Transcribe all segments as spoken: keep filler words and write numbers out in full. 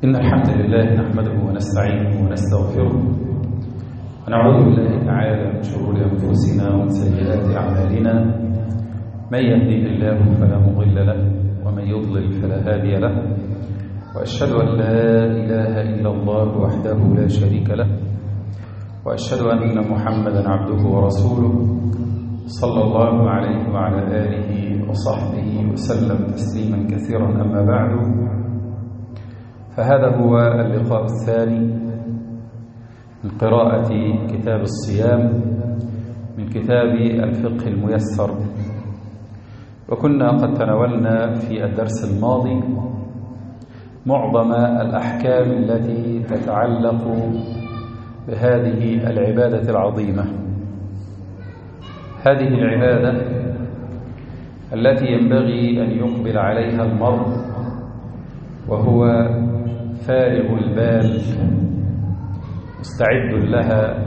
إن الحمد لله نحمده ونستعينه ونستغفره ونعوذ بالله تعالى من شرور أنفسنا ومن سيئات أعمالنا. من يهده الله فلا مضل له ومن يضلل فلا هادي له، وأشهد أن لا إله إلا الله وحده لا شريك له، وأشهد أن محمدا عبده ورسوله صلى الله عليه وعلى آله وصحبه وسلم تسليما كثيرا. أما بعد، فهذا هو اللقاء الثاني من قراءة كتاب الصيام من كتاب الفقه الميسر، وكنا قد تناولنا في الدرس الماضي معظم الأحكام التي تتعلق بهذه العبادة العظيمة، هذه العبادة التي ينبغي أن يقبل عليها المرء وهو فارغ البال مستعد لها.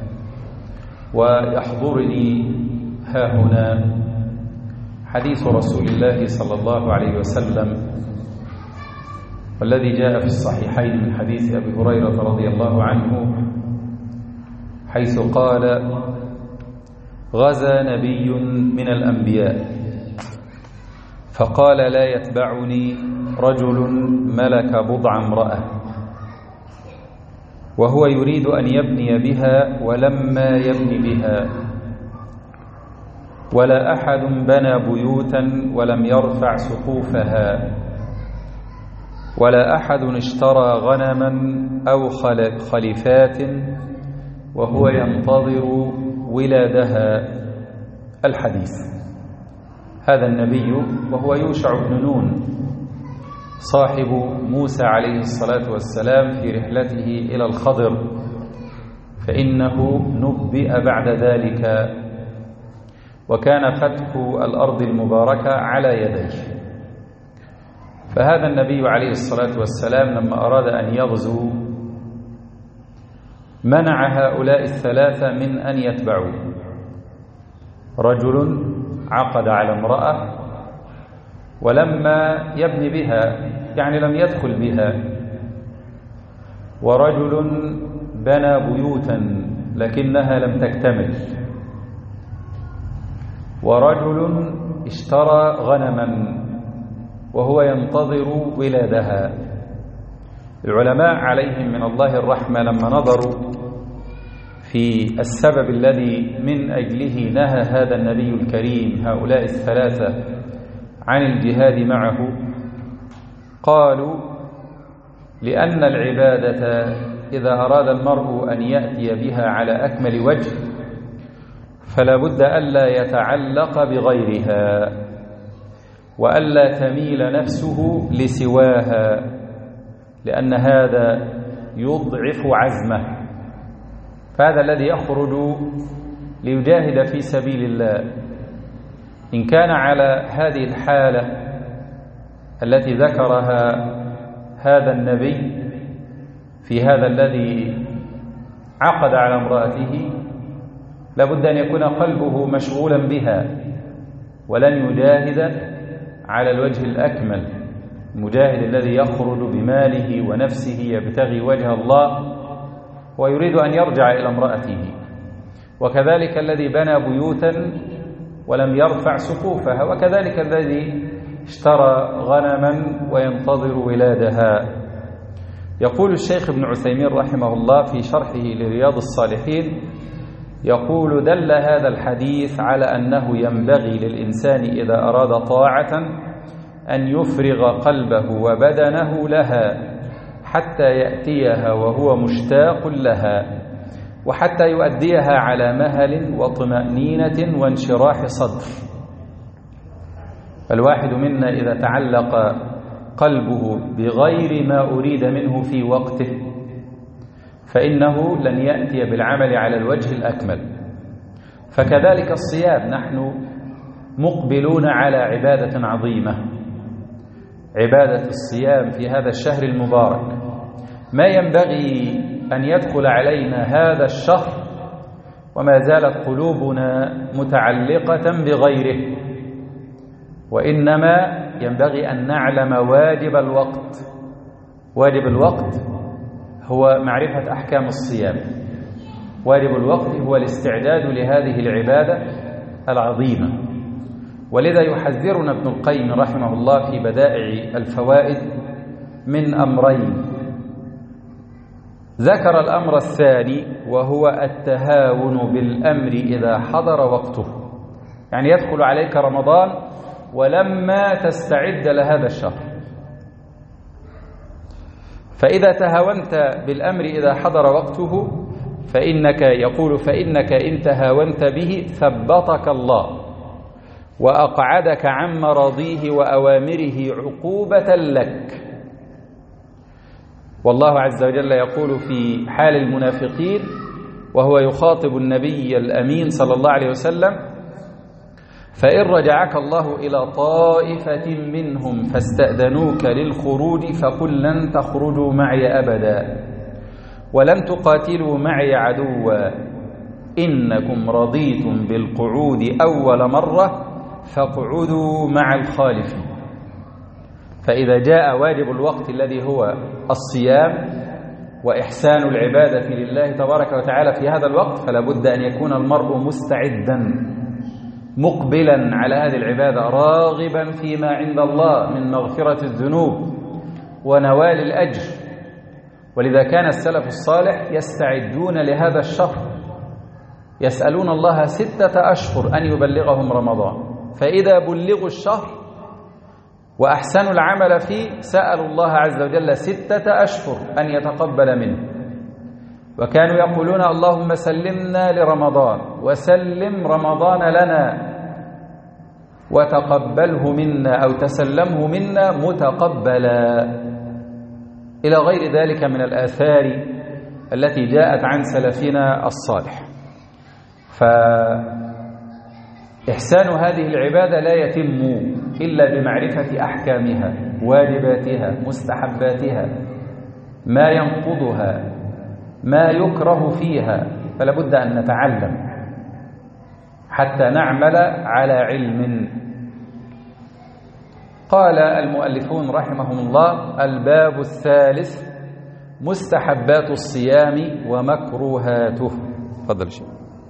ويحضرني ها هنا حديث رسول الله صلى الله عليه وسلم والذي جاء في الصحيحين من حديث أبي هريرة رضي الله عنه، حيث قال: غزا نبي من الأنبياء فقال: لا يتبعني رجل ملك بضع امرأة وهو يريد أن يبني بها ولما يبني بها، ولا أحد بنى بيوتا ولم يرفع سقوفها، ولا أحد اشترى غنما أو خليفات وهو ينتظر ولادها. الحديث. هذا النبي وهو يوشع بن نون صاحب موسى عليه الصلاة والسلام في رحلته إلى الخضر، فإنه نبئ بعد ذلك، وكان فتح الأرض المباركة على يديه. فهذا النبي عليه الصلاة والسلام لما أراد أن يغزو منع هؤلاء الثلاثة من أن يتبعوا: رجل عقد على امرأة ولما يبني بها، يعني لم يدخل بها، ورجل بنى بيوتا لكنها لم تكتمل، ورجل اشترى غنما وهو ينتظر ولادها. العلماء عليهم من الله الرحمة لما نظروا في السبب الذي من أجله نهى هذا النبي الكريم هؤلاء الثلاثة عن الجهاد معه، قالوا: لأن العبادة إذا أراد المرء أن يأتي بها على أكمل وجه فلا بد ألا يتعلق بغيرها، وألا تميل نفسه لسواها، لأن هذا يضعف عزمه. فهذا الذي يخرج ليجاهد في سبيل الله إن كان على هذه الحالة التي ذكرها هذا النبي في هذا الذي عقد على امرأته، لابد أن يكون قلبه مشغولا بها ولن يجاهد على الوجه الأكمل. المجاهد الذي يخرج بماله ونفسه يبتغي وجه الله ويريد أن يرجع إلى امرأته، وكذلك الذي بنى بيوتا ولم يرفع سقوفها، وكذلك الذي اشترى غنما وينتظر ولادها. يقول الشيخ ابن عثيمين رحمه الله في شرحه لرياض الصالحين، يقول: دل هذا الحديث على أنه ينبغي للإنسان إذا أراد طاعة أن يفرغ قلبه وبدنه لها حتى يأتيها وهو مشتاق لها، وحتى يؤديها على مهل وطمأنينة وانشراح صدر. فالواحد منا إذا تعلق قلبه بغير ما أريد منه في وقته فإنه لن يأتي بالعمل على الوجه الأكمل. فكذلك الصيام، نحن مقبلون على عبادة عظيمة، عبادة الصيام في هذا الشهر المبارك. ما ينبغي أن يدخل علينا هذا الشهر وما زالت قلوبنا متعلقة بغيره، وإنما ينبغي أن نعلم واجب الوقت واجب الوقت هو معرفة أحكام الصيام، واجب الوقت هو الاستعداد لهذه العبادة العظيمة. ولذا يحذرنا ابن القيم رحمه الله في بدائع الفوائد من أمرين. ذكر الأمر الثاني وهو التهاون بالأمر إذا حضر وقته، يعني يدخل عليك رمضان ولما تستعد لهذا الشهر، فإذا تهاونت بالأمر إذا حضر وقته فإنك يقول فإنك إن تهاونت به ثبطك الله وأقعدك عن مراضيه وأوامره عقوبة لك. والله عز وجل يقول في حال المنافقين وهو يخاطب النبي الأمين صلى الله عليه وسلم: فإن رجعك الله إلى طائفة منهم فاستأذنوك للخروج فقل لن تخرجوا معي أبدا ولن تقاتلوا معي عدوا إنكم رضيتم بالقعود أول مرة فاقعدوا مع الخالفين. فإذا جاء واجب الوقت الذي هو الصيام وإحسان العبادة لله تبارك وتعالى في هذا الوقت، فلا بد أن يكون المرء مستعدا مقبلا على هذه العبادة، راغبا فيما عند الله من مغفرة الذنوب ونوال الأجر. ولذا كان السلف الصالح يستعدون لهذا الشهر، يسألون الله ستة أشهر أن يبلغهم رمضان، فإذا بلغوا الشهر وأحسنوا العمل فيه سألوا الله عز وجل ستة أشهر أن يتقبل منه. وكانوا يقولون: اللهم سلمنا لرمضان وسلم رمضان لنا وتقبله منا أو تسلمه منا متقبلا، إلى غير ذلك من الآثار التي جاءت عن سلفنا الصالح. فإحسان هذه العبادة لا يتم إلا بمعرفة أحكامها، واجباتها، مستحباتها، ما ينقضها، ما يكره فيها، فلا بد أن نتعلم حتى نعمل على علم. قال المؤلفون رحمهم الله: الباب الثالث مستحبات الصيام ومكروهاته. تفضل شيخ.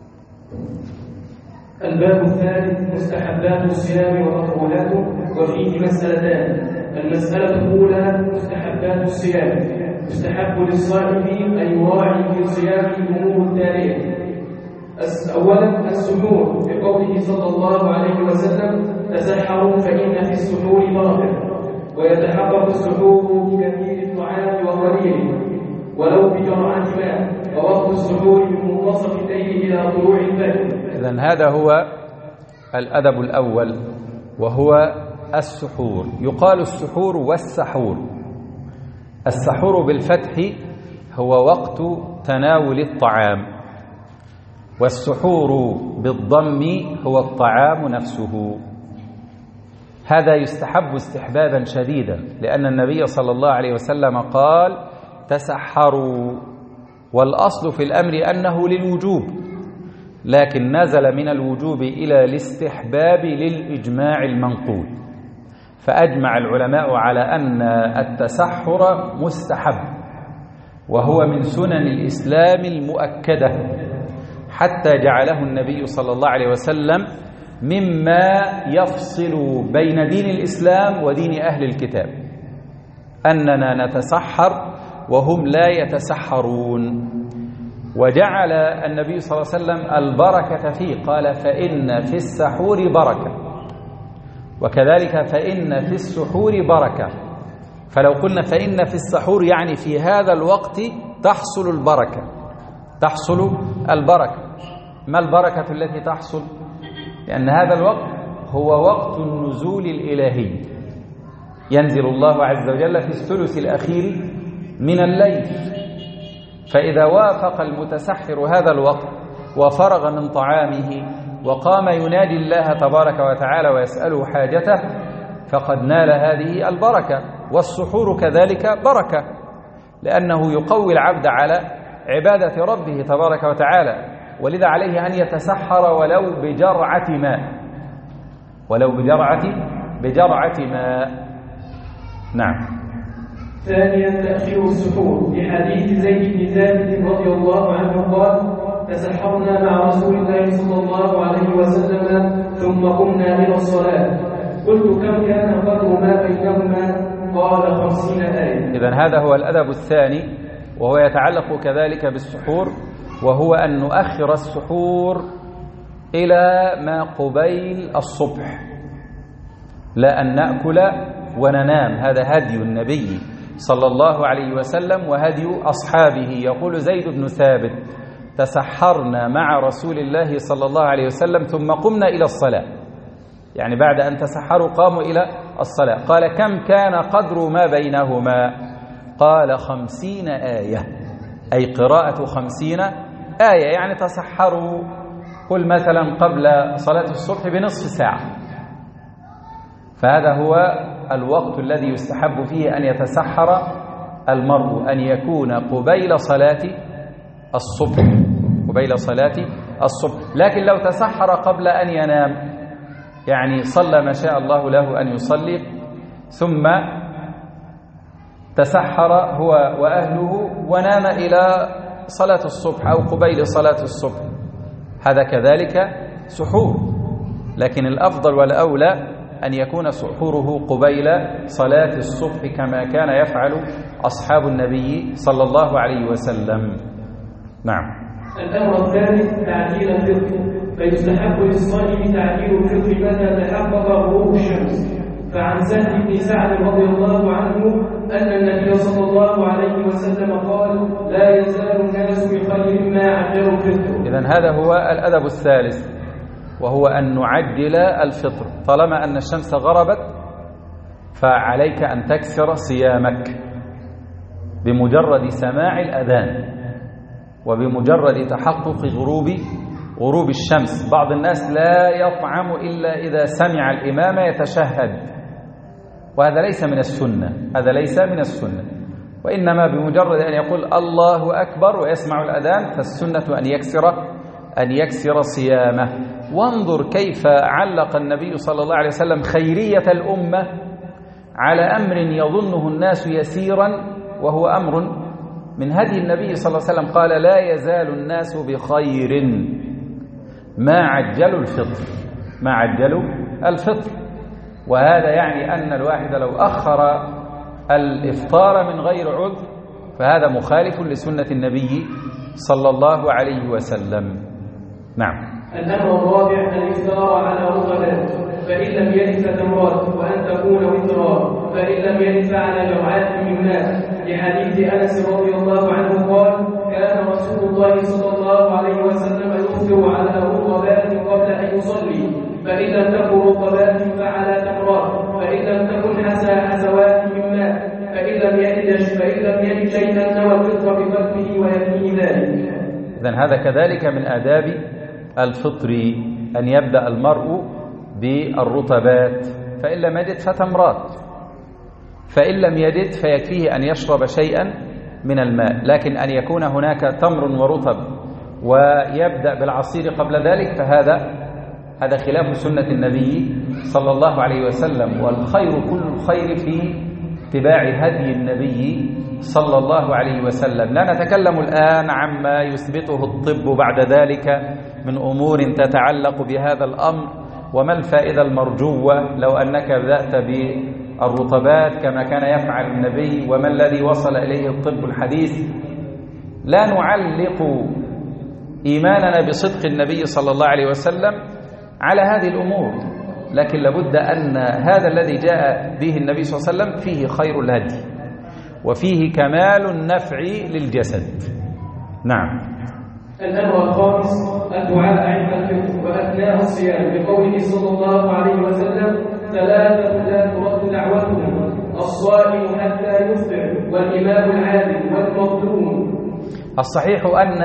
الباب الثالث مستحبات الصيام ومكروهاته، وفيه مسألتان. المسألة الأولى مستحبات الصيام. يستحب للصائم أن يراعي في صيامه الأمور التالية: أولا السحور، بقوله صلى الله عليه وسلم: تسحروا فإن في السحور بركة. ويتحقق السحور بكثير الطعام وقليله ولو بجرعة ماء، ووقت السحور من منتصف الليل إلى طلوع الفجر. إذن هذا هو الأدب الأول وهو السحور. يقال السحور والسحور. السحور بالفتح هو وقت تناول الطعام، والسحور بالضم هو الطعام نفسه. هذا يستحب استحبابا شديدا، لأن النبي صلى الله عليه وسلم قال: تسحروا. والأصل في الأمر أنه للوجوب، لكن نزل من الوجوب إلى الاستحباب للإجماع المنقول، فأجمع العلماء على أن التسحر مستحب، وهو من سنن الإسلام المؤكدة، حتى جعله النبي صلى الله عليه وسلم مما يفصل بين دين الإسلام ودين أهل الكتاب، أننا نتسحر وهم لا يتسحرون. وجعل النبي صلى الله عليه وسلم البركة فيه، قال: فإن في السحور بركة، وكذلك فإن في السحور بركة. فلو قلنا فإن في السحور يعني في هذا الوقت تحصل البركة، تحصل البركة. ما البركة التي تحصل؟ لأن هذا الوقت هو وقت النزول الإلهي، ينزل الله عز وجل في الثلث الأخير من الليل، فإذا وافق المتسحر هذا الوقت وفرغ من طعامه وقام ينادي الله تبارك وتعالى ويسأله حاجته فقد نال هذه البركة. والسحور كذلك بركة، لأنه يقوي العبد على عبادة ربه تبارك وتعالى، ولذا عليه أن يتسحر ولو بجرعة ماء، ولو بجرعة بجرعة ماء. نعم. ثانيا تأخير السحور في حديث زيد بن ثابت رضي الله عنه قال: تسحرنا مع رسول الله صلى الله عليه وسلم ثم قمنا إلى الصلاة. قلت: كم كان قدر ما بينهما؟ قال: خمسين آية. إذن هذا هو الأدب الثاني، وهو يتعلق كذلك بالسحور، وهو أن نؤخر السحور إلى ما قبيل الصبح، لا أن نأكل وننام. هذا هدي النبي صلى الله عليه وسلم وهدي أصحابه. يقول زيد بن ثابت: تسحرنا مع رسول الله صلى الله عليه وسلم ثم قمنا إلى الصلاة، يعني بعد أن تسحروا قاموا إلى الصلاة. قال: كم كان قدر ما بينهما؟ قال: خمسين آية، أي قراءة خمسين آية، يعني تسحروا قل مثلا قبل صلاة الصبح بنصف ساعة. فهذا هو الوقت الذي يستحب فيه أن يتسحر المرء، أن يكون قبيل صلاة الصبح، قبيل صلاة الصبح. لكن لو تسحر قبل أن ينام، يعني صلى ما شاء الله له أن يصلي ثم تسحر هو وأهله ونام إلى صلاة الصبح أو قبيل صلاة الصبح، هذا كذلك سحور، لكن الأفضل والأولى أن يكون سحوره قبيل صلاة الصبح كما كان يفعل أصحاب النبي صلى الله عليه وسلم. نعم. الأمر الثالث تعجيل الفطر، فيستحب للصائم تعجيل الفطر متى تحقق غروب الشمس. فعن سهل بن سعد رضي الله عنه أن النبي صلى الله عليه وسلم قال: لا يزال الناس بخير ما عجلوا الفطر. إذن هذا هو الأدب الثالث، وهو أن نعجل الفطر. طالما أن الشمس غربت فعليك أن تكسر صيامك بمجرد سماع الأذان وبمجرد تحقق غروب غروب الشمس. بعض الناس لا يطعم إلا إذا سمع الإمام يتشهد، وهذا ليس من السنة، هذا ليس من السنة، وإنما بمجرد أن يقول الله أكبر ويسمع الأذان فالسنة أن يكسر أن يكسر صيامه. وانظر كيف علق النبي صلى الله عليه وسلم خيرية الأمة على أمر يظنه الناس يسيرا، وهو أمر من هدي النبي صلى الله عليه وسلم. قال: لا يزال الناس بخير ما عجلوا الفطر، ما عجلوا الفطر. وهذا يعني أن الواحد لو أخر الإفطار من غير عذر فهذا مخالف لسنة النبي صلى الله عليه وسلم. نعم. الأمر الرابع الإفطار على رطبات، فإن لم يلد فتمرات، وأن تكون وترا، فإن لم يلد على جرعات من ماء، لحديث أنس رضي الله عنه قال: كان رسول الله صلى الله عليه وسلم يفطر على رطبات قبل أن يصلي، فإن لم تكن رطبات فعلى تمرات، فإن لم تكن حسى حسوات من ماء، فإن لم يلد فإن لم يلد شيئا نوى الفطر بقلبه ويكفيه ذلك. إذن هذا كذلك من آداب الفطر، أن يبدأ المرء بالرطبات، فإن لم يجد فتمرات، فإن لم يجد فيكفيه أن يشرب شيئا من الماء. لكن أن يكون هناك تمر ورطب ويبدأ بالعصير قبل ذلك فهذا هذا خلاف سنة النبي صلى الله عليه وسلم. والخير كل الخير في اتباع هدي النبي صلى الله عليه وسلم. لا نتكلم الآن عما يثبته الطب بعد ذلك من أمور تتعلق بهذا الأمر، وما الفائدة المرجوة لو أنك بدأت بالرطبات كما كان يفعل النبي، وما الذي وصل إليه الطب الحديث. لا نعلق إيماننا بصدق النبي صلى الله عليه وسلم على هذه الأمور، لكن لابد أن هذا الذي جاء به النبي صلى الله عليه وسلم فيه خير الهدي وفيه كمال النفع للجسد. نعم. الأمر الخامس الدعاء عند الفطر وأثناء الصيام، بقوله صلى الله عليه وسلم: ثلاثة لا ترد دعوتهم، الصائم حتى يفطر، والإمام العادل، والمظلوم. الصحيح أن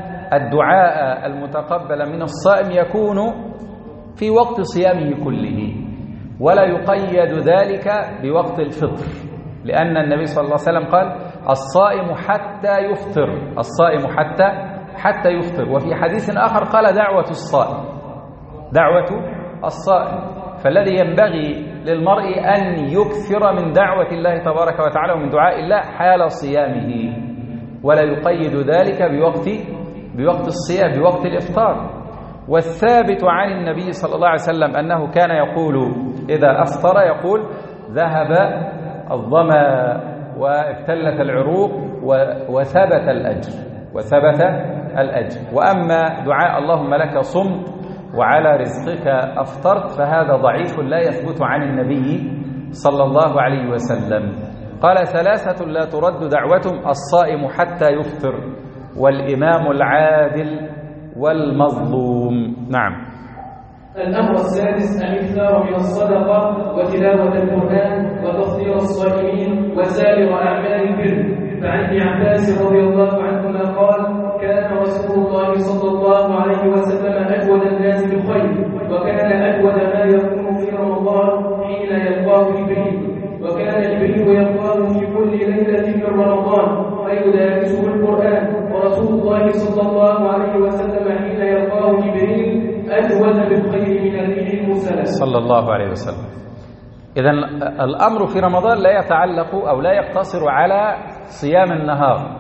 الدعاء المتقبل من الصائم يكون في وقت صيامه كله، ولا يقيد ذلك بوقت الفطر، لأن النبي صلى الله عليه وسلم قال: الصائم حتى يفطر، الصائم حتى حتى يفطر. وفي حديث آخر قال: دعوة الصائم، دعوة الصائم. فالذي ينبغي للمرء أن يكثر من دعوة الله تبارك وتعالى ومن دعاء الله حال صيامه، ولا يقيد ذلك بوقت بوقت الصيام بوقت الإفطار. والثابت عن النبي صلى الله عليه وسلم أنه كان يقول إذا أفطر يقول ذهب الظمأ وابتلت العروق وثبت الأجر وثبت الأجر. وأما دعاء اللهم لك صمت وعلى رزقك أفطرت فهذا ضعيف لا يثبت عن النبي صلى الله عليه وسلم. قال ثلاثة لا ترد دعوتهم: الصائم حتى يفطر، والإمام العادل، والمظلوم. نعم. الأمر السادس الإكثار من الصدقة وتلاوة القرآن وتفطير الصائمين وسائر أعمال البر. فعن ابن عباس رضي الله عنهما قال: كان رسول الله صلى الله عليه وسلم أجود الناس بالخير، وكان أجود ما يكون في رمضان حين يلقاه جبريل، وكان جبريل يلقاه في كل ليلة من رمضان فيدارسه القرآن، ورسول الله صلى الله عليه وسلم حين يلقاه جبريل أجود بالخير من الريح المرسلة صلى الله عليه وسلم. إذن الأمر في رمضان لا يتعلق أو لا يقتصر على صيام النهار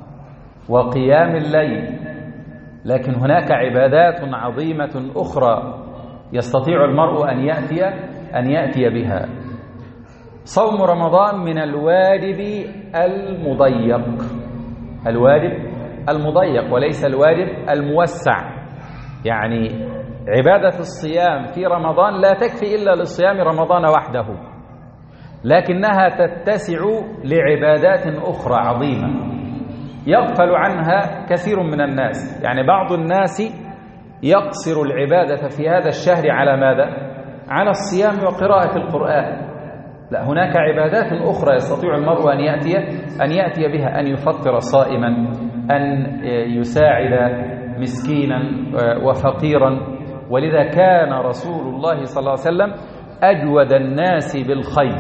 وقيام الليل، لكن هناك عبادات عظيمة أخرى يستطيع المرء أن يأتي أن يأتي بها. صوم رمضان من الواجب المضيق، الواجب المضيق وليس الواجب الموسع. يعني عبادة الصيام في رمضان لا تكفي إلا للصيام رمضان وحده، لكنها تتسع لعبادات أخرى عظيمة يغفل عنها كثير من الناس. يعني بعض الناس يقصر العبادة في هذا الشهر على ماذا؟ على الصيام وقراءة القرآن. لا، هناك عبادات أخرى يستطيع المرء أن يأتي أن يأتي بها، أن يفطر صائما، أن يساعد مسكينا وفقيرا. ولذا كان رسول الله صلى الله عليه وسلم أجود الناس بالخير،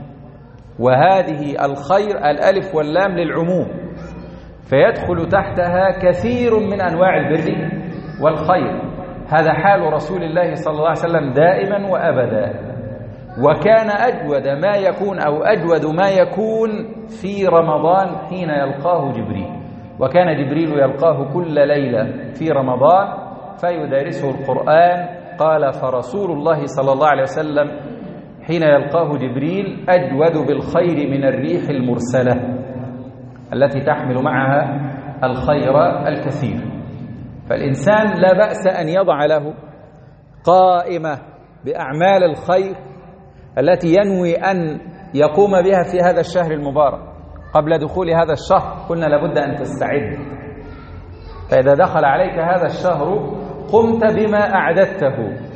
وهذه الخير الألف واللام للعموم، فيدخل تحتها كثير من أنواع البر والخير. هذا حال رسول الله صلى الله عليه وسلم دائما وأبدا. وكان أجود ما يكون أو أجود ما يكون في رمضان حين يلقاه جبريل، وكان جبريل يلقاه كل ليلة في رمضان فيدارسه القرآن. قال: فرسول الله صلى الله عليه وسلم حين يلقاه جبريل أجود بالخير من الريح المرسلة التي تحمل معها الخير الكثير. فالإنسان لا بأس أن يضع له قائمة بأعمال الخير التي ينوي أن يقوم بها في هذا الشهر المبارك. قبل دخول هذا الشهر قلنا لابد أن تستعد، فإذا دخل عليك هذا الشهر قمت بما أعددته.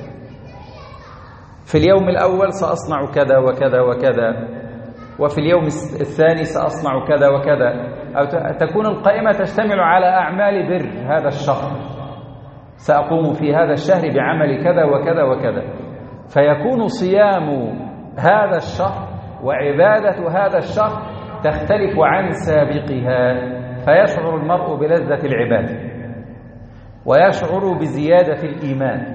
في اليوم الأول سأصنع كذا وكذا وكذا، وفي اليوم الثاني سأصنع كذا وكذا، أو تكون القائمة تشتمل على أعمال بر هذا الشهر. سأقوم في هذا الشهر بعمل كذا وكذا وكذا، فيكون صيام هذا الشهر وعبادة هذا الشهر تختلف عن سابقها، فيشعر المرء بلذة العبادة ويشعر بزيادة الإيمان،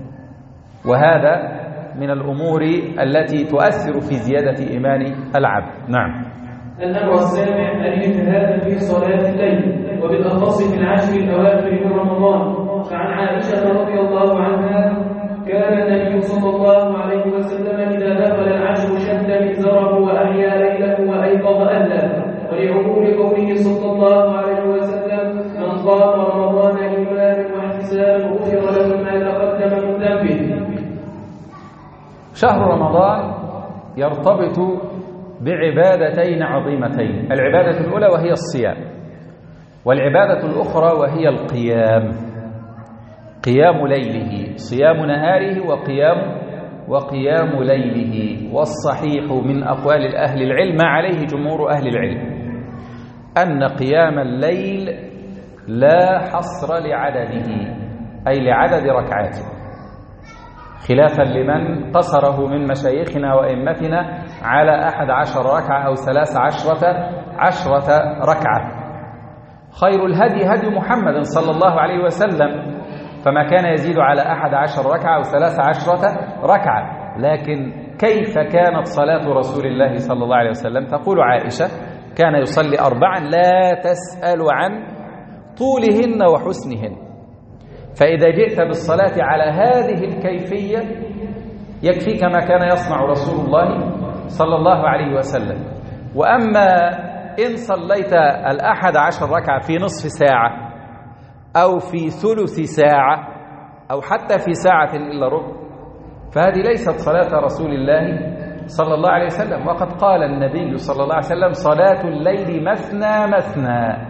وهذا من الأمور التي تؤثر في زيادة إيمان العبد. نعم. الأمر السابع الاجتهاد في صلاة الليل، وبالأخص في العشر الأواخر من رمضان. فعن عائشة رضي الله عنها: كان النبي صلى الله عليه وسلم إذا دخل العشر شد مئزره وأحيا ليله وأيقظ أهله. ولعموم قوله صلى الله عليه وسلم: من قام رمضان إيمانا واحتسابا غفر له ما تقدم من ذنبه. شهر رمضان يرتبط بعبادتين عظيمتين: العبادة الأولى وهي الصيام، والعبادة الأخرى وهي القيام، قيام ليله، صيام نهاره وقيام وقيام ليله. والصحيح من أقوال أهل العلم ما عليه جمهور أهل العلم أن قيام الليل لا حصر لعدده، أي لعدد ركعاته، خلافا لمن قصره من مشايخنا وأئمتنا على أحد عشر ركعة أو ثلاث عشرة عشرة ركعة. خير الهدي هدي محمد صلى الله عليه وسلم، فما كان يزيد على أحد عشر ركعة أو ثلاث عشرة ركعة. لكن كيف كانت صلاة رسول الله صلى الله عليه وسلم؟ تقول عائشة كان يصلي أربعا لا تسأل عن طولهن وحسنهن. فإذا جئت بالصلاة على هذه الكيفية يكفيك ما كان يصنع رسول الله صلى الله عليه وسلم. وأما إن صليت الأحد عشر ركعة في نصف ساعة أو في ثلث ساعة أو حتى في ساعة إلا ربع فهذه ليست صلاة رسول الله صلى الله عليه وسلم. وقد قال النبي صلى الله عليه وسلم صلاة الليل مثنى مثنى،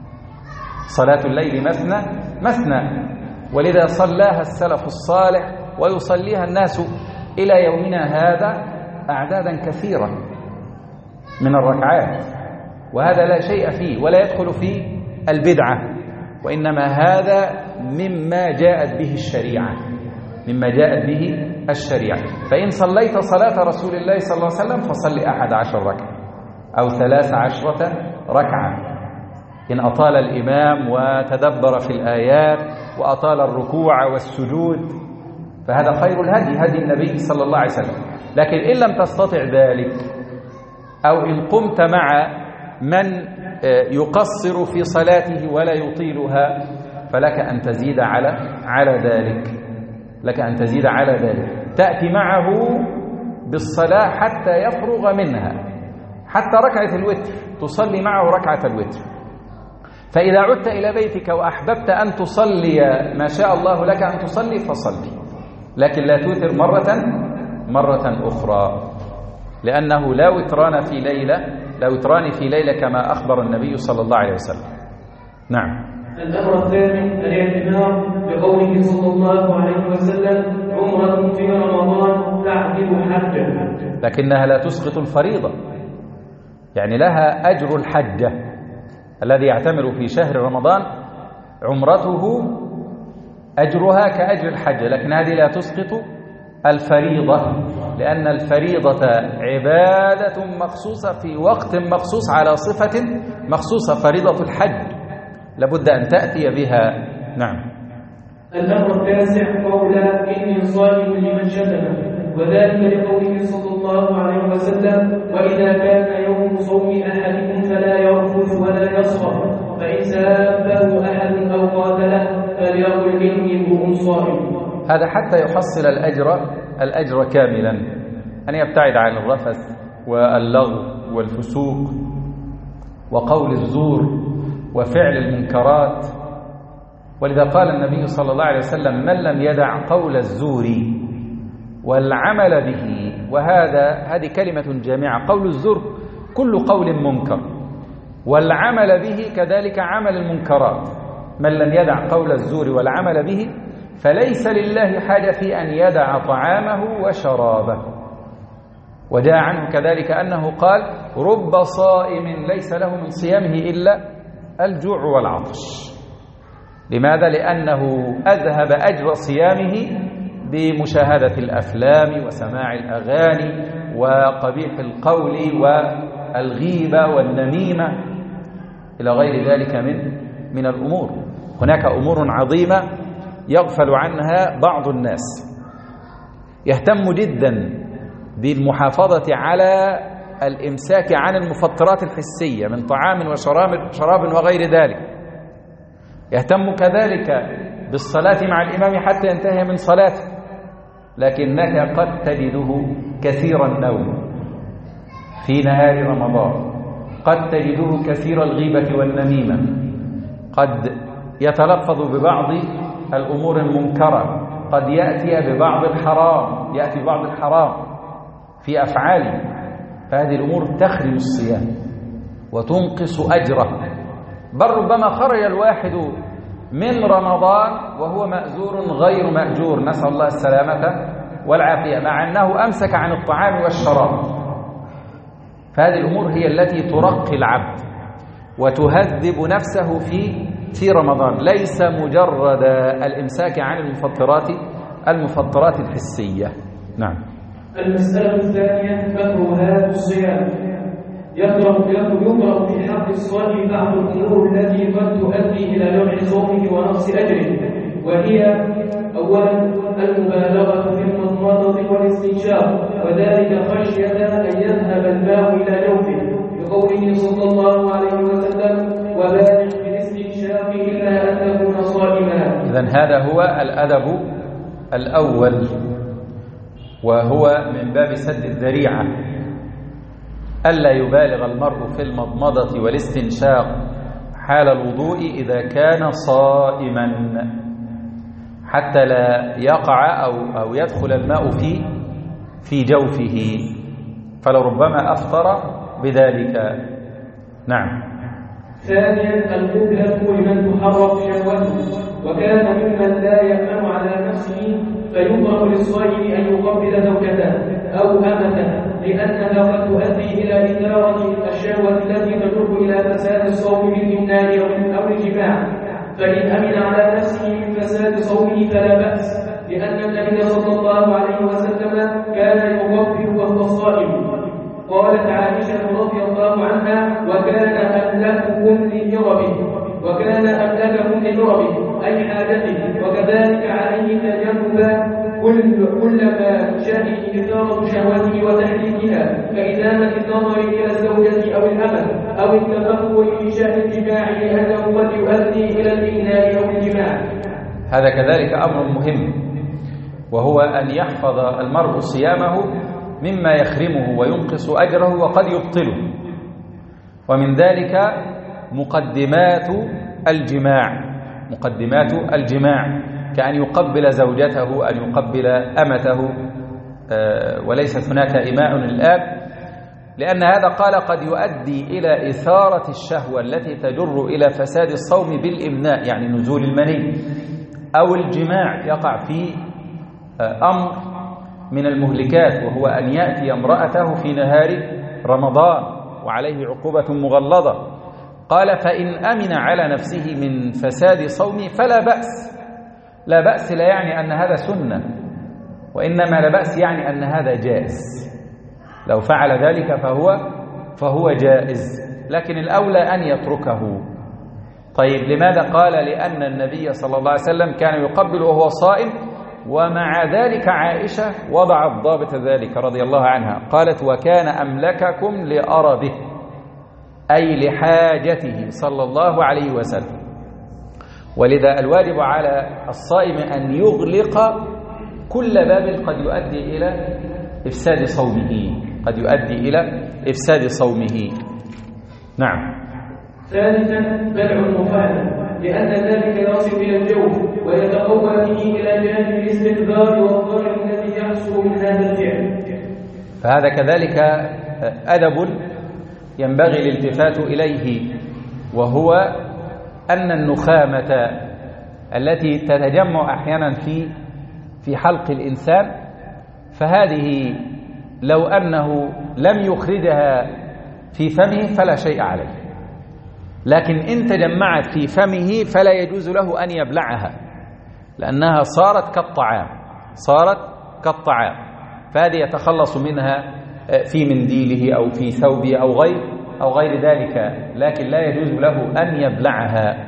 صلاة الليل مثنى مثنى، ولذا صلاها السلف الصالح ويصليها الناس إلى يومنا هذا أعدادا كثيرة من الركعات، وهذا لا شيء فيه ولا يدخل فيه البدعة، وإنما هذا مما جاءت به الشريعة مما جاءت به الشريعة. فإن صليت صلاة رسول الله صلى الله عليه وسلم فصل أحد عشر ركعة أو ثلاث عشرة ركعة، إن أطال الإمام وتدبر في الآيات وأطال الركوع والسجود فهذا خير الهدي هدي النبي صلى الله عليه وسلم. لكن إن لم تستطع ذلك أو إن قمت مع من يقصر في صلاته ولا يطيلها فلك أن تزيد على على ذلك لك أن تزيد على ذلك تأتي معه بالصلاة حتى يفرغ منها، حتى ركعة الوتر تصلي معه ركعة الوتر. فإذا عدت إلى بيتك وأحببت أن تصلي ما شاء الله لك أن تصلي فصلي، لكن لا توتر مرة مرة أخرى، لأنه لا وتران في ليلة لا وتران في ليلة كما أخبر النبي صلى الله عليه وسلم. نعم. الأمر الثاني الاعتبار بقوله صلى الله عليه وسلم عمرة في رمضان تعدل حجة، لكنها لا تسقط الفريضة، يعني لها أجر الحجة. الذي يعتمر في شهر رمضان عمرته أجرها كأجر الحجة، لكن هذه لا تسقط الفريضة، لأن الفريضة عبادة مخصوصة في وقت مخصوص على صفة مخصوصة. فريضة الحج لابد أن تأتي بها. نعم. الأمر التاسع قول إني صائم لمن شتم، وذلك لقوله صلى الله عليه وسلم وإذا كان يوم صوم أحدكم فلا يرفث ولا يصخب، فإن سابه أحد أو قاتله فليقل إني امرؤ صائم. هذا حتى يحصل الأجر الأجر كاملا، أن يبتعد عن الرفث واللغو والفسوق وقول الزور وفعل المنكرات. ولذا قال النبي صلى الله عليه وسلم من لم يدع قول الزور والعمل به، وهذا هذه كلمة جامعة. قول الزور كل قول منكر، والعمل به كذلك عمل المنكرات. من لم يدع قول الزور والعمل به فليس لله حاجة في أن يدع طعامه وشرابه. وجاء عنه كذلك أنه قال رب صائم ليس له من صيامه إلا الجوع والعطش. لماذا؟ لأنه أذهب أجر صيامه بمشاهدة الأفلام وسماع الأغاني وقبيح القول والغيبة والنميمة إلى غير ذلك من من الأمور. هناك أمور عظيمة يغفل عنها بعض الناس، يهتم جدا بالمحافظة على الإمساك عن المفطرات الحسية من طعام وشراب شراب وغير ذلك، يهتم كذلك بالصلاة مع الإمام حتى ينتهي من صلاته، لكنك قد تجده كثير النوم في نهار رمضان، قد تجده كثير الغيبة والنميمة، قد يتلفظ ببعض الأمور المنكرة، قد يأتي ببعض الحرام يأتي ببعض الحرام في أفعاله. فهذه الأمور تخرم الصيام وتنقص أجره، بل ربما خرج الواحد من رمضان وهو مأزور غير مأجور، نسأل الله السلامة والعافية، مع أنه أمسك عن الطعام والشراب. فهذه الأمور هي التي ترقي العبد وتهذب نفسه في في رمضان، ليس مجرد الإمساك عن المفطرات المفطرات الحسية. نعم. المسألة الثانية مكروهات الصيام. يقرأ يقرأ في حق الصائم بعض الأمور التي قد تؤدي إلى نوع صومه ونقص أجره، وهي أولا المبالغة في المضمضة والاستنشاق، وذلك خشية أن يذهب الماء إلى جوفه، بقوله صلى الله عليه وسلم: وبالغ في الاستنشاق إلا أن تكون صائما. إذن هذا هو الأدب الأول، وهو من باب سد الذريعة، ألا يبالغ المرء في المضمضة والاستنشاق حال الوضوء إذا كان صائما، حتى لا يقع أو, أو يدخل الماء في في جوفه، فلربما أفطر بذلك. نعم. ثانيا القبلة لمن تحرك شهوته، وكان ممن لا يأمن على نفسه فيكره للصائم أن يقبل زوجته أو أمته، لأنها قد تؤدي إلى إثارة الشهوة التي تدل إلى فساد الصوم بالإمناء أو الجماع، فإن أمن على نفسه من فساد صومه فلا بأس، لأن النبي صلى الله عليه وسلم كان يقبل وهو صائم. قالت عائشة رضي الله عنها: وكان أملككم لهربه، وكان أملككم لهربه أي حاجته، وكذلك عليه تجنب كل كل ما شاء إثارة شهوته وتحريكها، كإدامة النظر إلى الزوجة أو الأمة، أو التفكر في شأن الجماع، لأنه قد يؤدي إلى الإمناء أو الجماع. هذا كذلك أمر مهم، وهو أن يحفظ المرء صيامه مما يخرمه وينقص أجره وقد يبطله، ومن ذلك مقدمات الجماع مقدمات الجماع كأن يقبل زوجته، أن يقبل أمته، وليست هناك إيماء الآن، لأن هذا قال قد يؤدي إلى إثارة الشهوة التي تجر إلى فساد الصوم بالإمناء، يعني نزول المني، أو الجماع يقع في أمر من المهلكات، وهو أن يأتي امرأته في نهار رمضان وعليه عقوبة مغلظة. قال: فإن أمن على نفسه من فساد صومه فلا بأس. لا بأس لا يعني أن هذا سنة، وإنما لا بأس يعني أن هذا جائز، لو فعل ذلك فهو فهو جائز، لكن الأولى أن يتركه. طيب، لماذا قال؟ لأن النبي صلى الله عليه وسلم كان يقبل وهو صائم، ومع ذلك عائشة وضعت ضابط ذلك رضي الله عنها، قالت: وكان أملككم لأربه، أي لحاجته صلى الله عليه وسلم. ولذا الواجب على الصائم أن يغلق كل باب قد يؤدي إلى إفساد صومه قد يؤدي إلى إفساد صومه. نعم. ثالثا بلع المخالف، لأن ذلك يصل إلى الجوف ويتقوى به إلى جانب الاستكبار والضرر الذي يحصل من هذا الفعل. فهذا كذلك أدب ينبغي الالتفات إليه، وهو أن النخامة التي تتجمع أحيانا في في حلق الإنسان، فهذه لو أنه لم يخرجها في فمه فلا شيء عليه، لكن إن تجمعت في فمه فلا يجوز له أن يبلعها، لأنها صارت كالطعام صارت كالطعام فهذه يتخلص منها في منديله أو في ثوبه أو غير أو غير ذلك، لكن لا يجوز له أن يبلعها.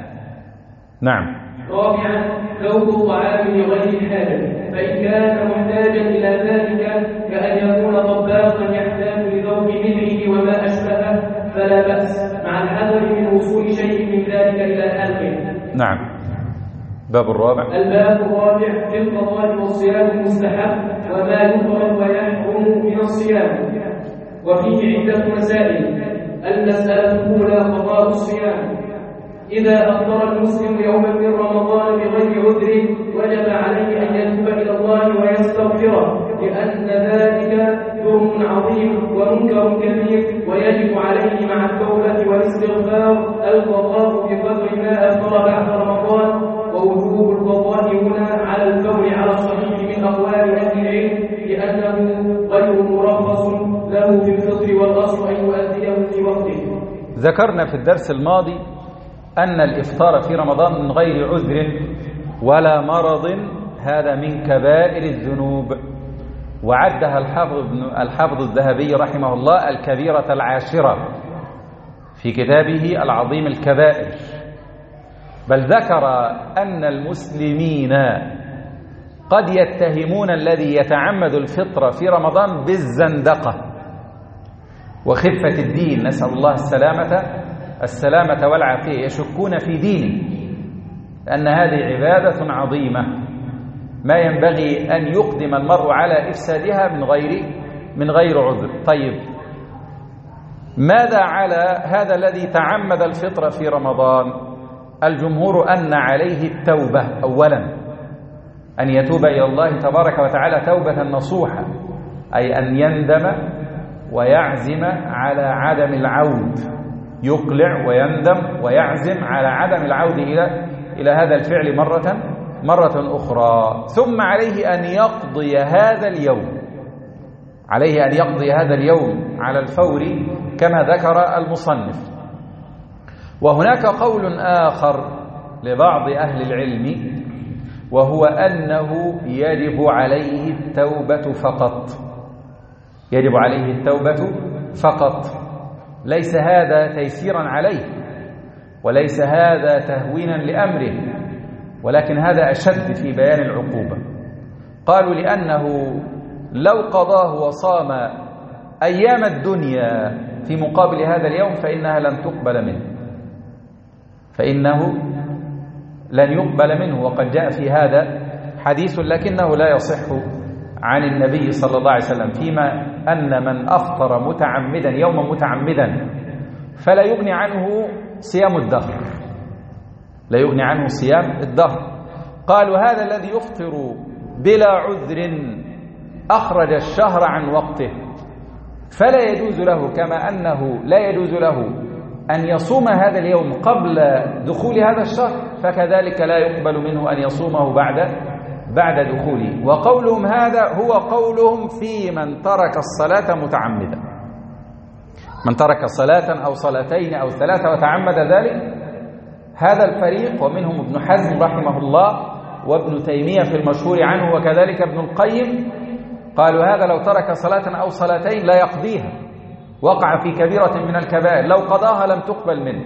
نعم. رابعا ذوق الطعام لغير حاجة، فإن كان محتاجا إلى ذلك كأن يكون طباخا يحتاج لذوق ملحه وما أشبهه فلا بأس، مع الحذر من وصول شيء من ذلك إلى حلقه. نعم. باب الرابع. الباب الرابع في القضاء والصيام المستحب وما يكره ويحرم من الصيام، وفيه عدة مسائل. المسألة الأولى قضاء الصيام. إذا أفطر المسلم يوما من رمضان بغير عذر وجب عليه أن يتوب إلى الله ويستغفره، لأن ذلك جرم عظيم ومنكر كبير، ويجب عليه مع التوبة والاستغفار القضاء بقدر ما أفطر بعد رمضان، ووجوب القضاء هنا على الفور على الصحيح من أقوال أهل العلم، لأنه غير مرخص له في الفطر، والأصل أن يؤديه في وقته. ذكرنا في الدرس الماضي أن الإفطار في رمضان من غير عذر ولا مرض هذا من كبائر الذنوب، وعدها الحافظ الحافظ الذهبي رحمه الله الكبيرة العاشرة في كتابه العظيم الكبائر، بل ذكر أن المسلمين قد يتهمون الذي يتعمد الفطر في رمضان بالزندقة وخفة الدين، نسأل الله السلامة السلامة والعافية، يشكون في دينه، لأن هذه عبادة عظيمة ما ينبغي أن يقدم المرء على إفسادها من غير من غير عذر. طيب، ماذا على هذا الذي تعمد الفطر في رمضان؟ الجمهور أن عليه التوبة أولا، أن يتوب إلى الله تبارك وتعالى توبة نصوحة، أي أن يندم ويعزم على عدم العود، يقلع ويندم ويعزم على عدم العود إلى إلى هذا الفعل مرة مرة أخرى. ثم عليه أن يقضي هذا اليوم، عليه أن يقضي هذا اليوم على الفور كما ذكر المصنف. وهناك قول آخر لبعض أهل العلم، وهو أنه يجب عليه التوبة فقط، يجب عليه التوبة فقط، ليس هذا تيسيرا عليه وليس هذا تهوينا لأمره، ولكن هذا أشد في بيان العقوبة. قالوا لأنه لو قضاه وصام أيام الدنيا في مقابل هذا اليوم فإنها لن تقبل منه، فإنه لن يقبل منه، وقد جاء في هذا حديث لكنه لا يصح عن النبي صلى الله عليه وسلم، فيما أن من أفطر متعمدا يوما متعمدا فلا يغني عنه صيام الدهر، لا يغني عنه صيام الدهر. قالوا هذا الذي يفطر بلا عذر أخرج الشهر عن وقته فلا يجوز له، كما أنه لا يجوز له أن يصوم هذا اليوم قبل دخول هذا الشهر، فكذلك لا يقبل منه أن يصومه بعد بعد دخوله. وقولهم هذا هو قولهم في من ترك الصلاة متعمدا، من ترك صلاة أو صلاتين أو ثلاثة وتعمد ذلك، هذا الفريق ومنهم ابن حزم رحمه الله وابن تيمية في المشهور عنه وكذلك ابن القيم، قالوا هذا لو ترك صلاة أو صلاتين لا يقضيها، وقع في كبيرة من الكبائر، لو قضاها لم تقبل منه،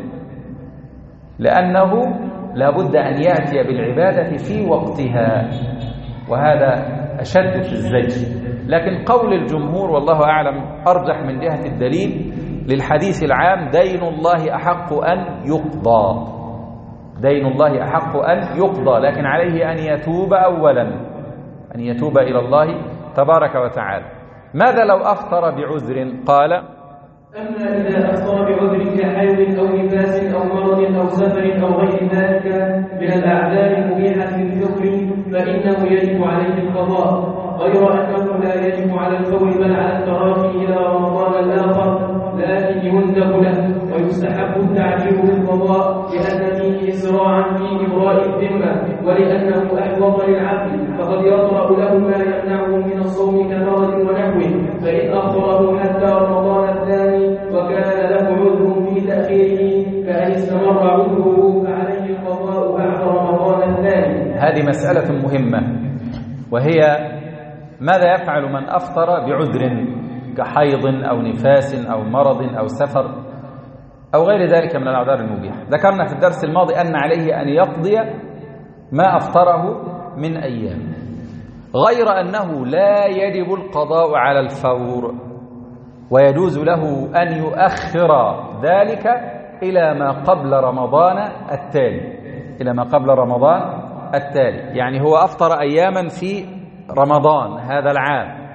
لأنه لابد أن يأتي بالعبادة في وقتها، وهذا أشد في الزجر. لكن قول الجمهور والله أعلم أرجح من جهة الدليل للحديث العام: دين الله أحق أن يقضى، دين الله أحق أن يقضى، لكن عليه أن يتوب أولا، أن يتوب إلى الله تبارك وتعالى. ماذا لو أفطر بعذر؟ قال: أما إذا أفطر بعذر كحيض أو نفاس أو مرض أو سفر أو غير ذلك من الأعذار المبيحة للفطر فإنه يجب عليه القضاء، غير أنه لا يجب على الفور بل على التراخي إلى رمضان الآخر، لكن يندب له ويستحب التعجيل بالقضاء لأن فيه إسراعا في إبراء الذمة ولأنه أحوط للعبد، فقد يطرأ له ما يمنعه من الصوم كمرض ونحوه، فإن أخره حتى رمضان الثاني وكان له عذر في تأخيره كأن استمر عذره فعليه القضاء بعد رمضان الثاني. هذه مسألة مهمة، وهي ماذا يفعل من أفطر بعذر كحيض أو نفاس أو مرض أو سفر أو غير ذلك من الأعذار المبيحة؟ ذكرنا في الدرس الماضي أن عليه أن يقضي ما أفطره من أيام، غير أنه لا يجب القضاء على الفور، ويجوز له أن يؤخر ذلك إلى ما قبل رمضان التالي، إلى ما قبل رمضان التالي. يعني هو أفطر أياما في رمضان هذا العام،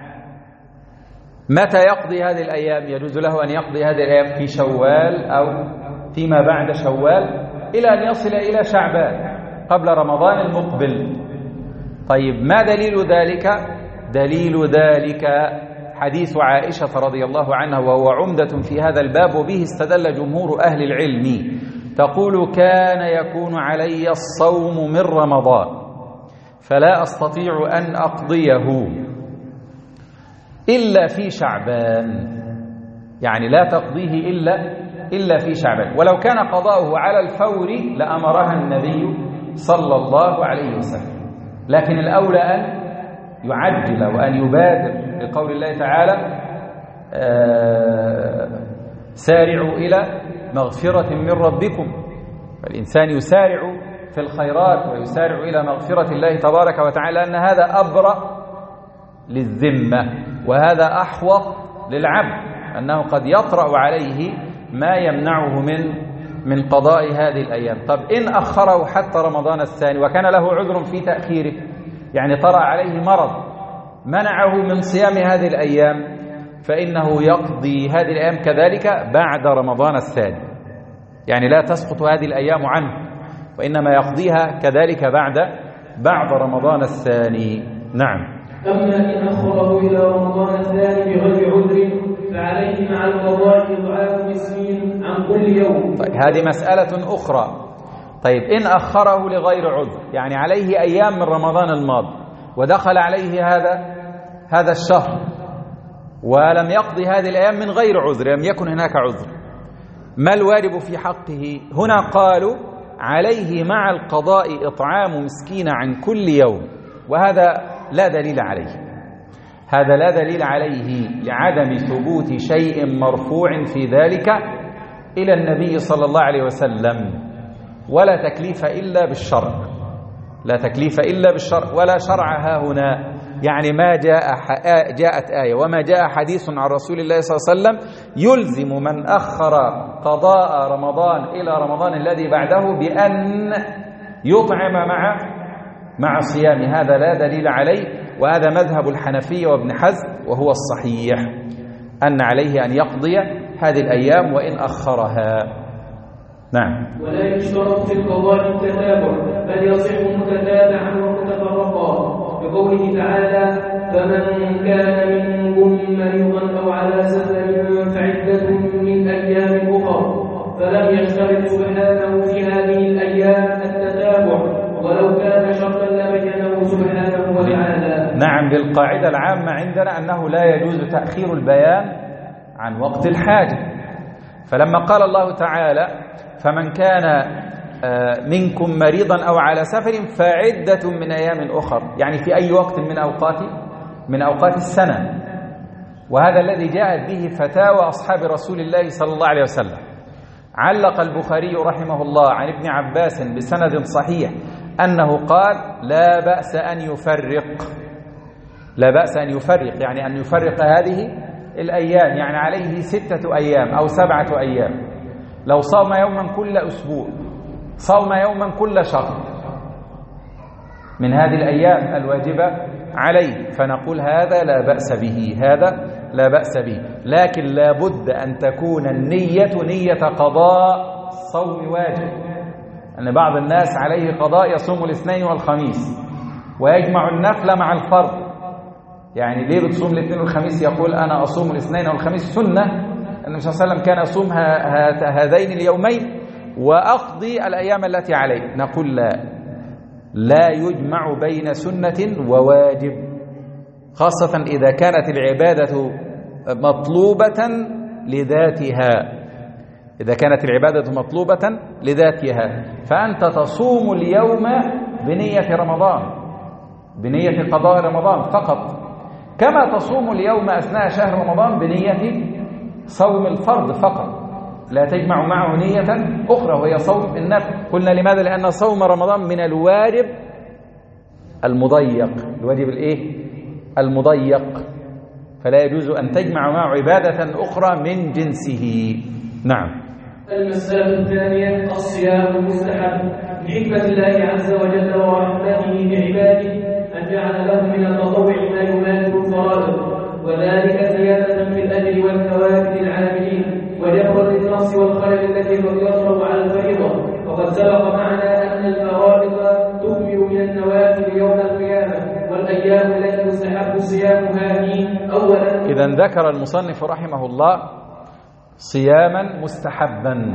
متى يقضي هذه الأيام؟ يجوز له أن يقضي هذه الأيام في شوال أو فيما بعد شوال إلى أن يصل إلى شعبان قبل رمضان المقبل. طيب، ما دليل ذلك؟ دليل ذلك حديث عائشة رضي الله عنها، وهو عمدة في هذا الباب، وبه استدل جمهور أهل العلم. تقول: كان يكون علي الصوم من رمضان فلا أستطيع أن أقضيه إلا في شعبان، يعني لا تقضيه إلا إلا في شعبان، ولو كان قضاؤه على الفور لأمرها النبي صلى الله عليه وسلم، لكن الأولى أن يعجل وأن يبادر، لقول الله تعالى: آه سارعوا إلى مغفرة من ربكم، فالإنسان يسارع في الخيرات ويسارع إلى مغفرة الله تبارك وتعالى، أن هذا أبرأ للذمة وهذا أحوط للعبد، أنه قد يطرأ عليه ما يمنعه من من قضاء هذه الأيام. طب إن أخره حتى رمضان الثاني وكان له عذر في تأخيره، يعني طرأ عليه مرض منعه من صيام هذه الأيام، فإنه يقضي هذه الأيام كذلك بعد رمضان الثاني، يعني لا تسقط هذه الأيام عنه، وإنما يقضيها كذلك بعد بعد رمضان الثاني. نعم. أما إن أخره إلى رمضان الثاني بغير عذر فعليه مع القضاء إطعام مسكين عن كل يوم. طيب هذه مسألة أخرى. طيب إن أخره لغير عذر، يعني عليه أيام من رمضان الماضي ودخل عليه هذا هذا الشهر ولم يقضي هذه الأيام من غير عذر، لم يكن هناك عذر، ما الواجب في حقه؟ هنا قالوا عليه مع القضاء إطعام مسكين عن كل يوم، وهذا لا دليل عليه، هذا لا دليل عليه لعدم ثبوت شيء مرفوع في ذلك إلى النبي صلى الله عليه وسلم، ولا تكليف إلا بالشرع، لا تكليف إلا بالشرع، ولا شرع ها هنا، يعني ما جاء جاءت آية وما جاء حديث عن رسول الله صلى الله عليه وسلم يلزم من أخر قضاء رمضان إلى رمضان الذي بعده بأن يطعم مع مع صيام، هذا لا دليل عليه، وهذا مذهب الحنفية وابن حزم، وهو الصحيح أن عليه أن يقضي هذه الأيام وإن أخرها. نعم. ولا يشترط في القضاء التتابع، بل يصح متتابعا ومتفرقا، بقوله تعالى: فمن كان منكم مريضا أو على سفر فعدة من أيام أخر، فلم يشترط سبحانه في هذه الأيام التتابع، ولو كان شرطا لبينه سبحانه وتعالى. نعم، بالقاعدة العامة عندنا أنه لا يجوز تأخير البيان عن وقت الحاجة، فلما قال الله تعالى: فمن كان منكم مريضا أو على سفر فعدة من أيام أخر، يعني في أي وقت من أوقات من أوقات السنة، وهذا الذي جاءت به فتاوى أصحاب رسول الله صلى الله عليه وسلم. علق البخاري رحمه الله عن ابن عباس بسند صحيح أنه قال: لا بأس أن يفرق، لا بأس أن يفرق، يعني أن يفرق هذه الأيام، يعني عليه ستة أيام أو سبعة أيام، لو صام يوما كل أسبوع، صوم يوما كل شهر من هذه الأيام الواجبة عليه، فنقول هذا لا بأس به، هذا لا بأس به، لكن لا بد أن تكون النية نية قضاء صوم واجب، أن بعض الناس عليه قضاء يصوم الاثنين والخميس ويجمع النفل مع الفرض، يعني ليه بتصوم الاثنين والخميس؟ يقول أنا أصوم الاثنين والخميس سنة، النبي صلى الله عليه وسلم كان يصوم هذين اليومين وأقضي الأيام التي عليه. نقول لا، لا يجمع بين سنة وواجب، خاصة إذا كانت العبادة مطلوبة لذاتها، إذا كانت العبادة مطلوبة لذاتها، فأنت تصوم اليوم بنية رمضان، بنية قضاء رمضان فقط، كما تصوم اليوم أثناء شهر رمضان بنية صوم الفرض فقط، لا تجمع معه نية أخرى وهي صوم النفل. قلنا لماذا؟ لأن صوم رمضان من الواجب المضيق، الواجب الإيه؟ المضيق، فلا يجوز أن تجمع معه عبادة أخرى من جنسه. نعم. المسألة الثانية: الصيام المستحب، بحكمة الله عز وجل ورحمته بعباده أن جعل لهم من التطوع ما يماثل الفرائض، وذلك زيادة في الأجر والثواب للعاملين، وليبرز النقص والخلل التي قد يطرأ على الفريضة. وقد سبق معنا أن الفرائض تكمل من النوافل يوم القيامة، والأيام التي يستحب صيامها هي: أولا، إذا ذكر المصنف رحمه الله صياما مستحبا،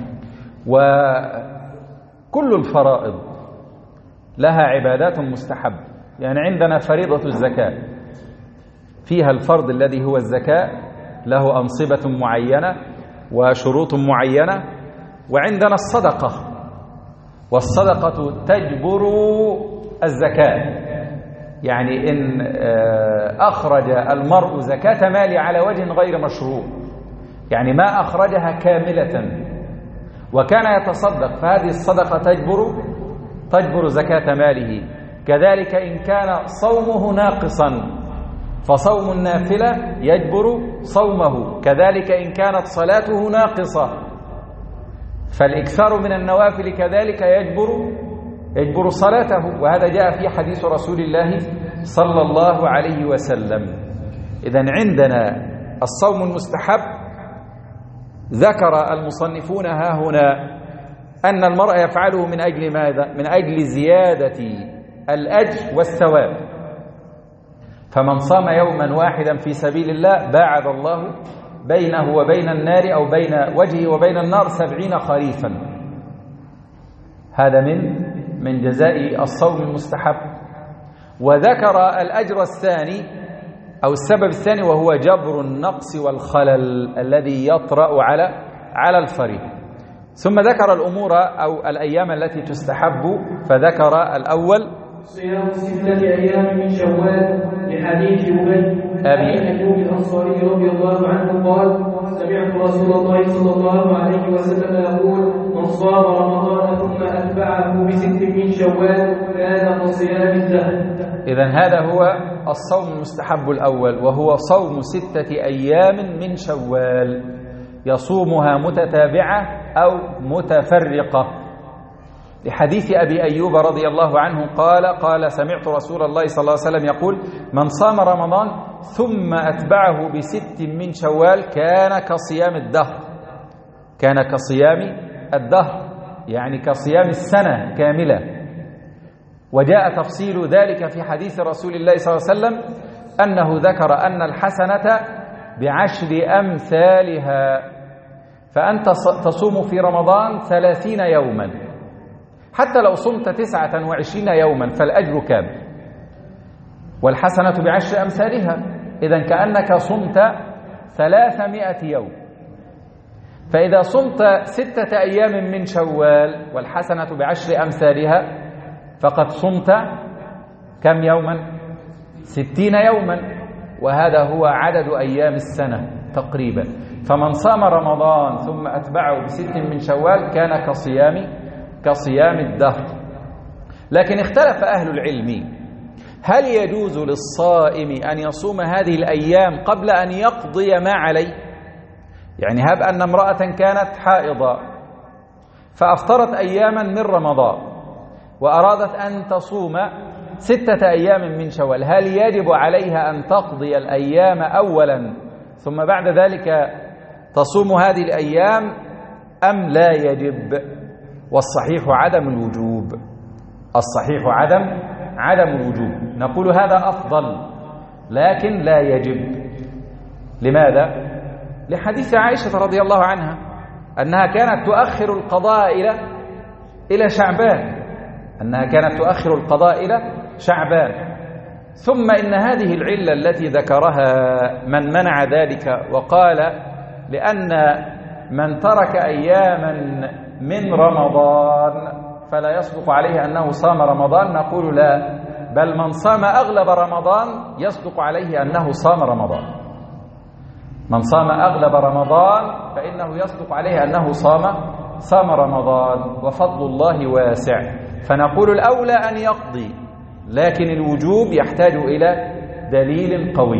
وكل الفرائض لها عبادات مستحبة، يعني عندنا فريضة الزكاة فيها الفرض الذي هو الزكاة له أنصبة معينة وشروط معينة، وعندنا الصدقة، والصدقة تجبر الزكاة، يعني إن أخرج المرء زكاة مال على وجه غير مشروع، يعني ما أخرجها كاملة وكان يتصدق، فهذه الصدقة تجبر تجبر زكاة ماله. كذلك إن كان صومه ناقصا فصوم النافلة يجبر صومه. كذلك إن كانت صلاته ناقصة فالإكثار من النوافل كذلك يجبر يجبر صلاته، وهذا جاء في حديث رسول الله صلى الله عليه وسلم. إذن عندنا الصوم المستحب ذكر المصنفون ها هنا أن المرء يفعله من أجل ماذا؟ من أجل زيادة الأجر والثواب. فمن صام يوما واحدا في سبيل الله باعد الله بينه وبين النار أو بين وجهه وبين النار سبعين خريفا. هذا من من جزاء الصوم المستحب. وذكر الأجر الثاني أو السبب الثاني وهو جبر النقص والخلل الذي يطرأ على على الفريق. ثم ذكر الأمور أو الأيام التي تستحب، فذكر الأول صيام ستة أيام من شوال لحديث أبي أيوب الأنصاري رضي الله عنه قال: سمعت رسول الله صلى الله عليه وسلم يقول: من صام رمضان ثم أتبعه بست من شوال كان كصيام الدهر. إذن هذا هو الصوم المستحب الأول، وهو صوم ستة أيام من شوال يصومها متتابعة أو متفرقة. لحديث أبي أيوب رضي الله عنه قال قال سمعت رسول الله صلى الله عليه وسلم يقول: من صام رمضان ثم أتبعه بست من شوال كان كصيام الدهر. كان كصيام الدهر يعني كصيام السنة كاملة. وجاء تفصيل ذلك في حديث رسول الله صلى الله عليه وسلم أنه ذكر أن الحسنة بعشر أمثالها، فأنت تصوم في رمضان ثلاثين يوما، حتى لو صمت تسعة وعشرين يوما فالأجر كامل، والحسنة بعشر أمثالها. إذن كأنك صمت ثلاثمائة يوم. فإذا صمت ستة أيام من شوال والحسنة بعشر أمثالها فقد صمت كم يوما؟ ستين يوما، وهذا هو عدد أيام السنة تقريبا. فمن صام رمضان ثم أتبعه بست من شوال كان كصيام كصيام الدهر. لكن اختلف أهل العلم هل يجوز للصائم أن يصوم هذه الأيام قبل أن يقضي ما عليه؟ يعني هب أن امرأة كانت حائضة فأفطرت أياما من رمضان وأرادت أن تصوم ستة أيام من شوال، هل يجب عليها أن تقضي الأيام أولا ثم بعد ذلك تصوم هذه الأيام أم لا يجب؟ والصحيح عدم الوجوب. الصحيح عدم عدم الوجوب. نقول هذا أفضل لكن لا يجب. لماذا؟ لحديث عائشة رضي الله عنها أنها كانت تؤخر القضاء إلى إلى شعبان أنها كانت تؤخر القضاء إلى شعبان. ثم إن هذه العلة التي ذكرها من منع ذلك وقال لأن من ترك أياما من رمضان فلا يصدق عليه أنه صام رمضان، نقول لا، بل من صام أغلب رمضان يصدق عليه أنه صام رمضان. من صام أغلب رمضان فإنه يصدق عليه أنه صام صام رمضان، وفضل الله واسع. فنقول الأولى أن يقضي، لكن الوجوب يحتاج إلى دليل قوي.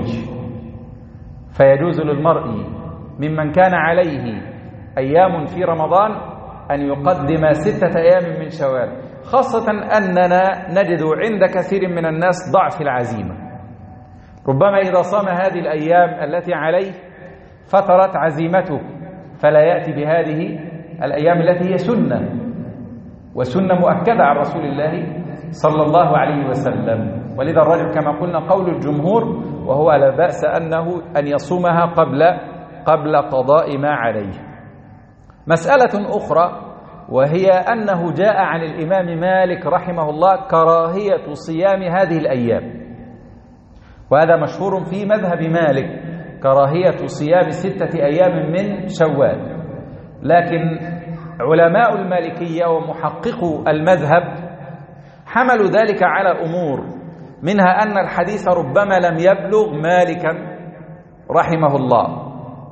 فيجوز للمرء ممن كان عليه أيام في رمضان أن يقدم ستة أيام من شوال، خاصة أننا نجد عند كثير من الناس ضعف العزيمة. ربما إذا صام هذه الأيام التي عليه فترت عزيمته فلا يأتي بهذه الأيام التي هي سنة وسنة مؤكدة عن رسول الله صلى الله عليه وسلم. ولذا الرجل كما قلنا قول الجمهور، وهو لا بأس أنه أن يصومها قبل قبل قضاء ما عليه. مسألة أخرى وهي أنه جاء عن الإمام مالك رحمه الله كراهية صيام هذه الأيام، وهذا مشهور في مذهب مالك، كراهية صيام ستة أيام من شوال. لكن علماء المالكية ومحققو المذهب حملوا ذلك على أمور، منها أن الحديث ربما لم يبلغ مالكا رحمه الله،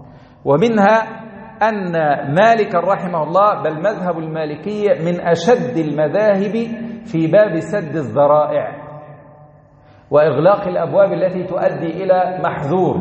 ومنها أن مالك رحمه الله بل مذهب المالكية من أشد المذاهب في باب سد الذرائع وإغلاق الأبواب التي تؤدي إلى محذور.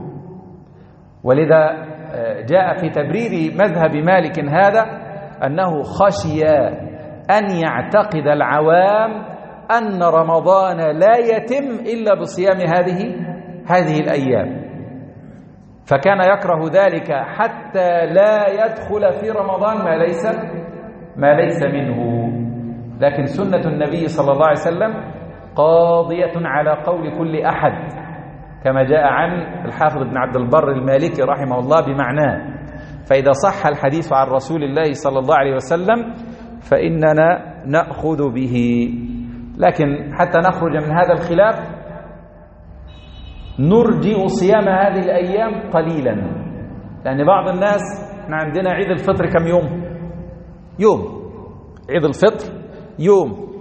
ولذا جاء في تبرير مذهب مالك هذا أنه خشي أن يعتقد العوام أن رمضان لا يتم إلا بصيام هذه هذه الأيام، فكان يكره ذلك حتى لا يدخل في رمضان ما ليس ما ليس منه. لكن سنة النبي صلى الله عليه وسلم قاضية على قول كل أحد، كما جاء عن الحافظ ابن عبد البر المالكي رحمه الله بمعناه. فإذا صح الحديث عن رسول الله صلى الله عليه وسلم فإننا نأخذ به. لكن حتى نخرج من هذا الخلاف نرجئ صيام هذه الأيام قليلا، لأن بعض الناس، احنا عندنا عيد الفطر كم يوم؟ يوم عيد الفطر يوم،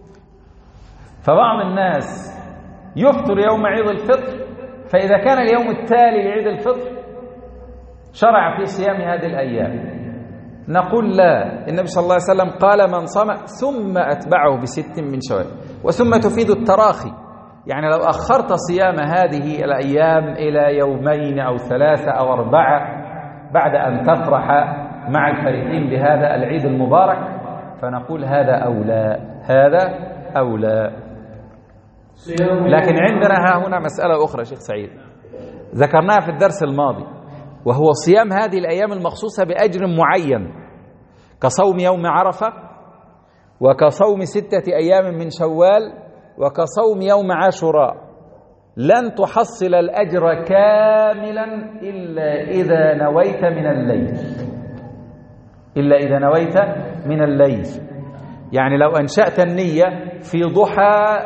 فبعض الناس يفطر يوم عيد الفطر، فإذا كان اليوم التالي لعيد الفطر شرع في صيام هذه الأيام. نقول لا، النبي صلى الله عليه وسلم قال من صام ثم أتبعه بست من شوال، وثم تفيد التراخي، يعني لو أخرت صيام هذه الأيام إلى يومين أو ثلاثة أو أربعة بعد أن تفرح مع الفرحين بهذا العيد المبارك فنقول هذا أولى، هذا أولى. لكن عندنا ها هنا مسألة أخرى شيخ سعيد ذكرناها في الدرس الماضي، وهو صيام هذه الأيام المخصوصة بأجر معين كصوم يوم عرفة وكصوم ستة أيام من شوال وكصوم يوم عاشوراء. لن تحصل الأجر كاملا إلا إذا نويت من الليل، إلا إذا نويت من الليل. يعني لو أنشأت النية في ضحى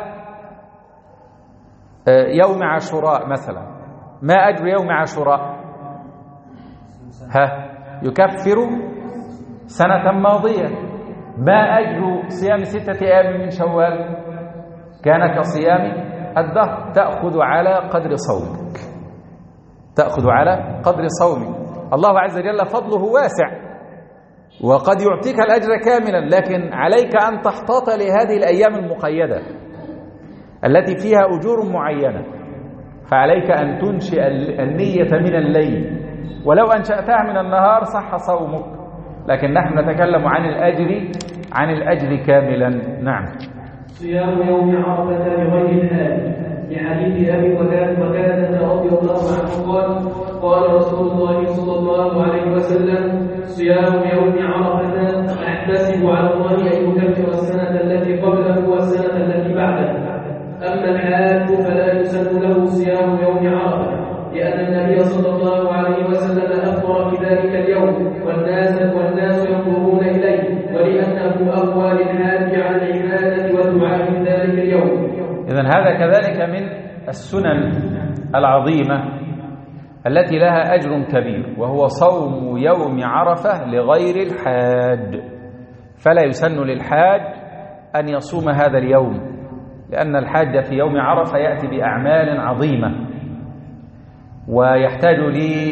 يوم عاشوراء مثلا، ما أجر يوم عاشوراء؟ ها يكفر سنة ماضية. ما أجر صيام ستة أيام من شوال؟ كان كصيام الدهر. تأخذ على قدر صومك، تأخذ على قدر صومك. الله عز وجل فضله واسع وقد يعطيك الأجر كاملا، لكن عليك أن تحتاط لهذه الأيام المقيدة التي فيها أجور معينة، فعليك أن تنشئ النية من الليل، ولو أنشأتها من النهار صح صومك، لكن نحن نتكلم عن الأجر عن الأجر كاملا. نعم. صيام يوم عرفة بغير الحال، لحديث أبي قتادة رضي الله عنه قال قال رسول الله صلى الله عليه وسلم صيام يوم عرفة أحتسب على الله أن يكفر السنة التي قبله والسنة التي بعده. أما الحاج فلا يسن له صيام يوم عرفة، لأن النبي صلى الله عليه وسلم أخبر في ذلك اليوم والناس والناس ينظرون إليه، ولأنه أقوى للحاج على العبادة والدعاء في ذلك اليوم. إذن هذا كذلك من السنن العظيمة التي لها أجر كبير، وهو صوم يوم عرفة لغير الحاج. فلا يسن للحاج أن يصوم هذا اليوم، لأن الحاج في يوم عرفة يأتي بأعمال عظيمة ويحتاج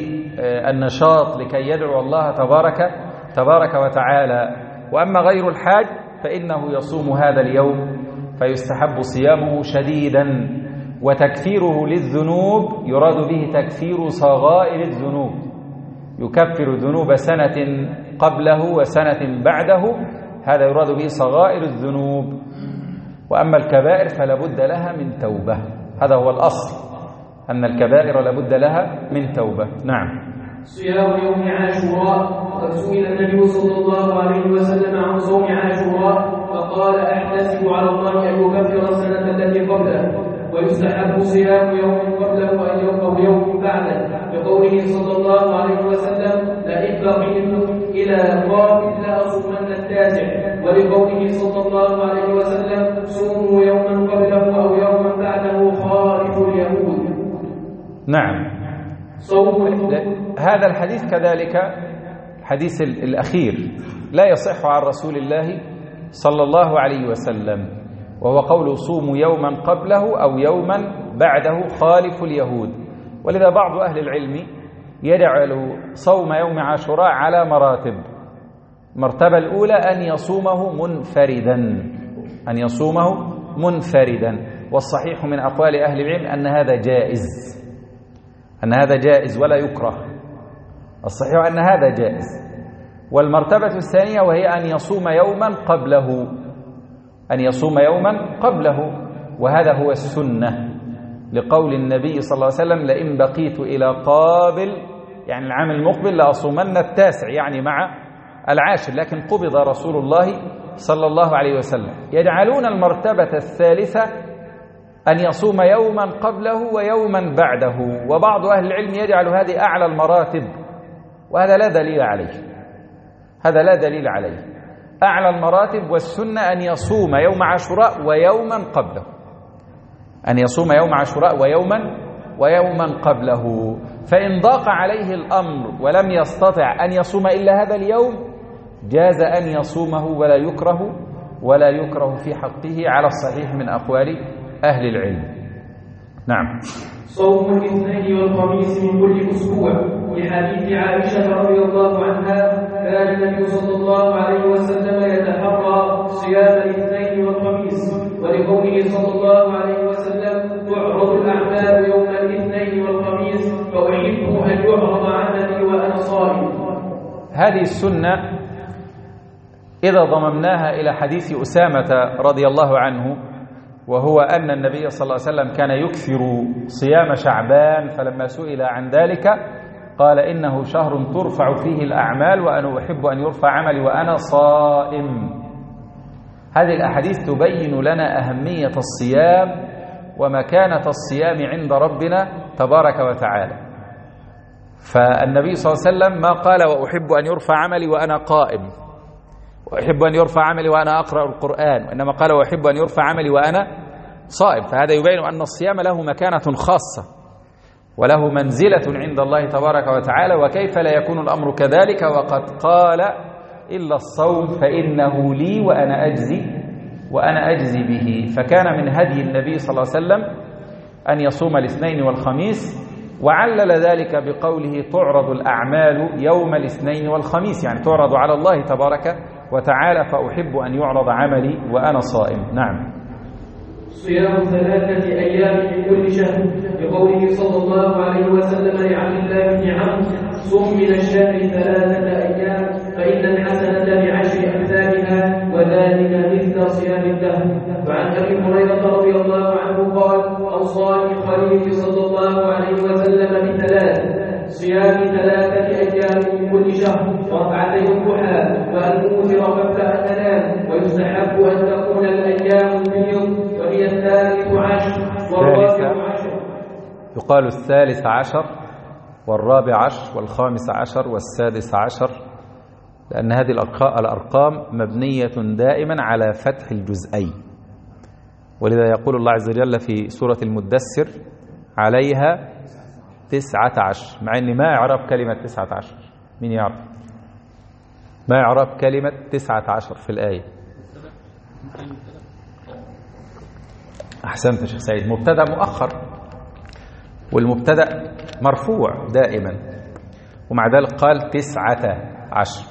للنشاط لكي يدعو الله تبارك تبارك وتعالى. وأما غير الحاج فإنه يصوم هذا اليوم فيستحب صيامه شديدا، وتكفيره للذنوب يراد به تكفير صغائر الذنوب، يكفر ذنوب سنة قبله وسنة بعده، هذا يراد به صغائر الذنوب. وأما الكبائر فلا بد لها من توبة، هذا هو الأصل، أن الكبائر لابد لها من توبة. نعم. صيام يوم عاشوراء، قد سئل النبي صلى الله عليه وسلم عن صوم عاشوراء فقال أحتسب على الله أن يكفر السنة التي قبله، ويستحب صيام يوم قبله أن يوم يوم بعده، بقوله صلى الله عليه وسلم لئن بقيت إلى قابل لأصومن التاسع، ولقوله صلى الله عليه وسلم صوموا يوما قبله أو يوما بعده خالف اليهود. نعم. هذا الحديث كذلك الحديث الأخير لا يصح عن رسول الله صلى الله عليه وسلم، وهو قول صوموا يوما قبله أو يوما بعده خالف اليهود. ولذا بعض أهل العلم يجعل صوم يوم عاشوراء على مراتب. المرتبة الأولى أن يصومه منفردا، أن يصومه منفردا. والصحيح من أقوال أهل العلم أن هذا جائز، أن هذا جائز ولا يكره. الصحيح أن هذا جائز. والمرتبة الثانية وهي أن يصوم يوما قبله، أن يصوم يوما قبله، وهذا هو السنة، لقول النبي صلى الله عليه وسلم: لئن بقيت إلى قابل، يعني العام المقبل، لأصومن التاسع، يعني مع العاشر. لكن قبض رسول الله صلى الله عليه وسلم. يجعلون المرتبة الثالثة أن يصوم يوما قبله ويوما بعده، وبعض أهل العلم يجعل هذه أعلى المراتب، وهذا لا دليل عليه، هذا لا دليل عليه. أعلى المراتب والسنة أن يصوم يوم عاشوراء ويوما قبله، أن يصوم يوم عاشوراء ويوما ويوما قبله. فإن ضاق عليه الأمر ولم يستطع أن يصوم إلا هذا اليوم جاز أن يصومه، ولا يكره ولا يكره في حقه على الصحيح من أقوال أهل العلم. نعم. صوم الاثنين والخميس من كل أسبوع، لحديث عائشة رضي الله عنها: كان النبي صلى الله عليه وسلم يتحرى صيام الاثنين والخميس. ولقوله صلى الله عليه وسلم: تعرض الأعمال يوم الاثنين والخميس، فأحب أن يعرض عملي وأنا صائم. هذه السنة إذا ضممناها إلى حديث أسامة رضي الله عنه، وهو أن النبي صلى الله عليه وسلم كان يكثر صيام شعبان، فلما سئل عن ذلك قال: إنه شهر ترفع فيه الأعمال وأنا أحب أن يرفع عملي وأنا صائم. هذه الأحاديث تبين لنا أهمية الصيام ومكانة الصيام عند ربنا تبارك وتعالى. فالنبي صلى الله عليه وسلم ما قال: وأحب أن يرفع عملي وأنا قائم، وأحب أن يرفع عملي وأنا أقرأ القرآن، وإنما قال: وأحب أن يرفع عملي وأنا صائم. فهذا يبين أن الصيام له مكانة خاصة وله منزلة عند الله تبارك وتعالى. وكيف لا يكون الأمر كذلك وقد قال: إلا الصوم فإنه لي وأنا أجزي وأنا أجزي به. فكان من هدي النبي صلى الله عليه وسلم أن يصوم الاثنين والخميس، وعلل ذلك بقوله: تعرض الأعمال يوم الاثنين والخميس، يعني تعرض على الله تبارك وتعالى، فأحب أن يعرض عملي وأنا صائم. نعم. صيام ثلاثة أيام من كل شهر، بقوله صلى الله عليه وسلم لعبد الله بن عمرو: صم من الشهر ثلاثة أيام فإن الحسنة بعشر أمثالها وذلك مثل صيام الدهر. وعن أبي هريرة رضي الله عنه قال: أوصاني خليلي صلى الله عليه وسلم بثلاث: صيام ثلاثة أيام من كل شهر، وركعتي الضحى، وأن أوتر قبل أن أنام، ويستحب أن تكون الأيام البيض، وهي الثالث عشر والرابع عشر. يقال الثالث عشر والرابع عشر والخامس عشر والسادس عشر، لأن هذه الأرقام مبنية دائما على فتح الجزئين، ولذا يقول الله عز وجل في سورة المدثر: عليها تسعة عشر، مع أن ما يعرف كلمة تسعة عشر. مين يعرف ما يعرف كلمة تسعة عشر في الآية؟ أحسنت يا شيخ سعيد. مبتدأ مؤخر، والمبتدأ مرفوع دائما، ومع ذلك قال تسعة عشر.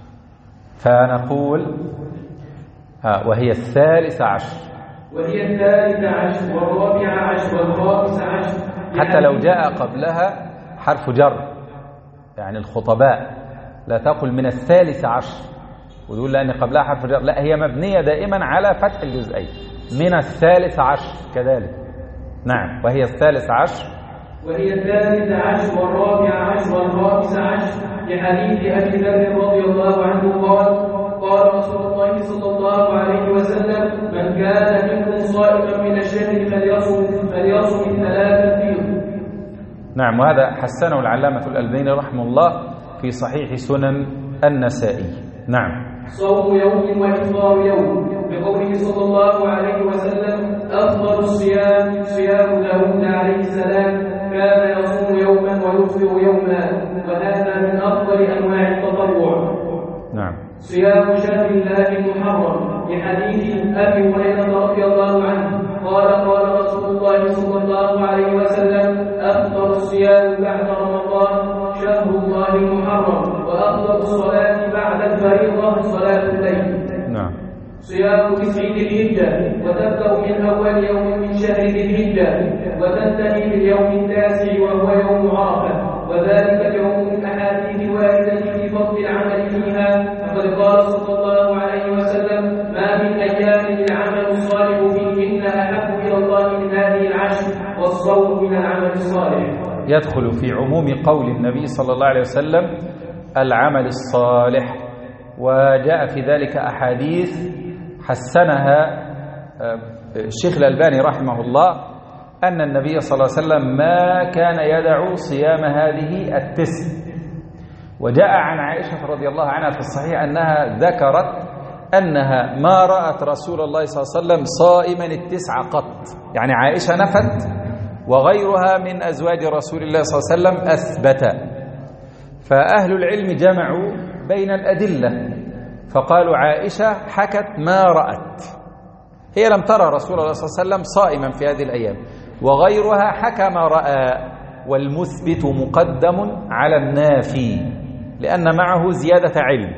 فنقول ها وهي الثالث عشر وهي الثالث عشر والرابع عشر والخامس عشر، حتى لو جاء قبلها حرف جر، يعني الخطباء لا تقل من الثالث عشر وتقول لأن قبلها حرف جر، لا، هي مبنية دائما على فتح الجزئين. من الثالث عشر كذلك. نعم. وهي الثالث عشر وهي الثالث عشر والرابع عشر والخامس عشر، لحديث أبي ذر رضي الله عنه قال: قال رسول الله صلى الله عليه وسلم: من كان منكم صائما من الشهر فليصم فليصم الثلاث البيض. نعم. وهذا حسنه العلامة الألباني رحمه الله في صحيح سنن النسائي. نعم. صوم يوم وإفطار يوم، بقوله صلى الله عليه وسلم: أفضل الصيام صيام داود عليه السلام، كان يصوم يوما ويفطر يوما، وهذا من أفضل أنواع التطوع. نعم. صيام شهر الله المحرم، لحديث أبي هريرة رضي الله عنه قال: قال رسول الله صلى الله عليه وسلم: أفضل الصيام بعد رمضان شهر الله المحرم، وأفضل الصلاة بعد الفريضة صلاة الليل. نعم. صيام تسع ذي الحجة، وتبدأ من أول يوم من شهر ذي الحجة، وتنتهي باليوم التاسع وهو يوم عرفة، وذلك اليوم من الأحاديث الواردة في فضل العمل فيها. فقد قال صلى الله عليه وسلم: ما من أيام العمل الصالح فيهن أحب إلى الله من هذه العشر، والصوم من العمل الصالح. يدخل في عموم قول النبي صلى الله عليه وسلم العمل الصالح، وجاء في ذلك أحاديث حسنها الشيخ الألباني رحمه الله، أن النبي صلى الله عليه وسلم ما كان يدع صيام هذه التسع. وجاء عن عائشة رضي الله عنها في الصحيح أنها ذكرت أنها ما رأت رسول الله صلى الله عليه وسلم صائما التسع قط، يعني عائشة نفت وغيرها من أزواج رسول الله صلى الله عليه وسلم أثبت. فأهل العلم جمعوا بين الأدلة فقالوا عائشة حكت ما رأت، هي لم ترى رسول الله صلى الله عليه وسلم صائما في هذه الأيام، وغيرها حكى ما رأى، والمثبت مقدم على النافي لأن معه زيادة علم.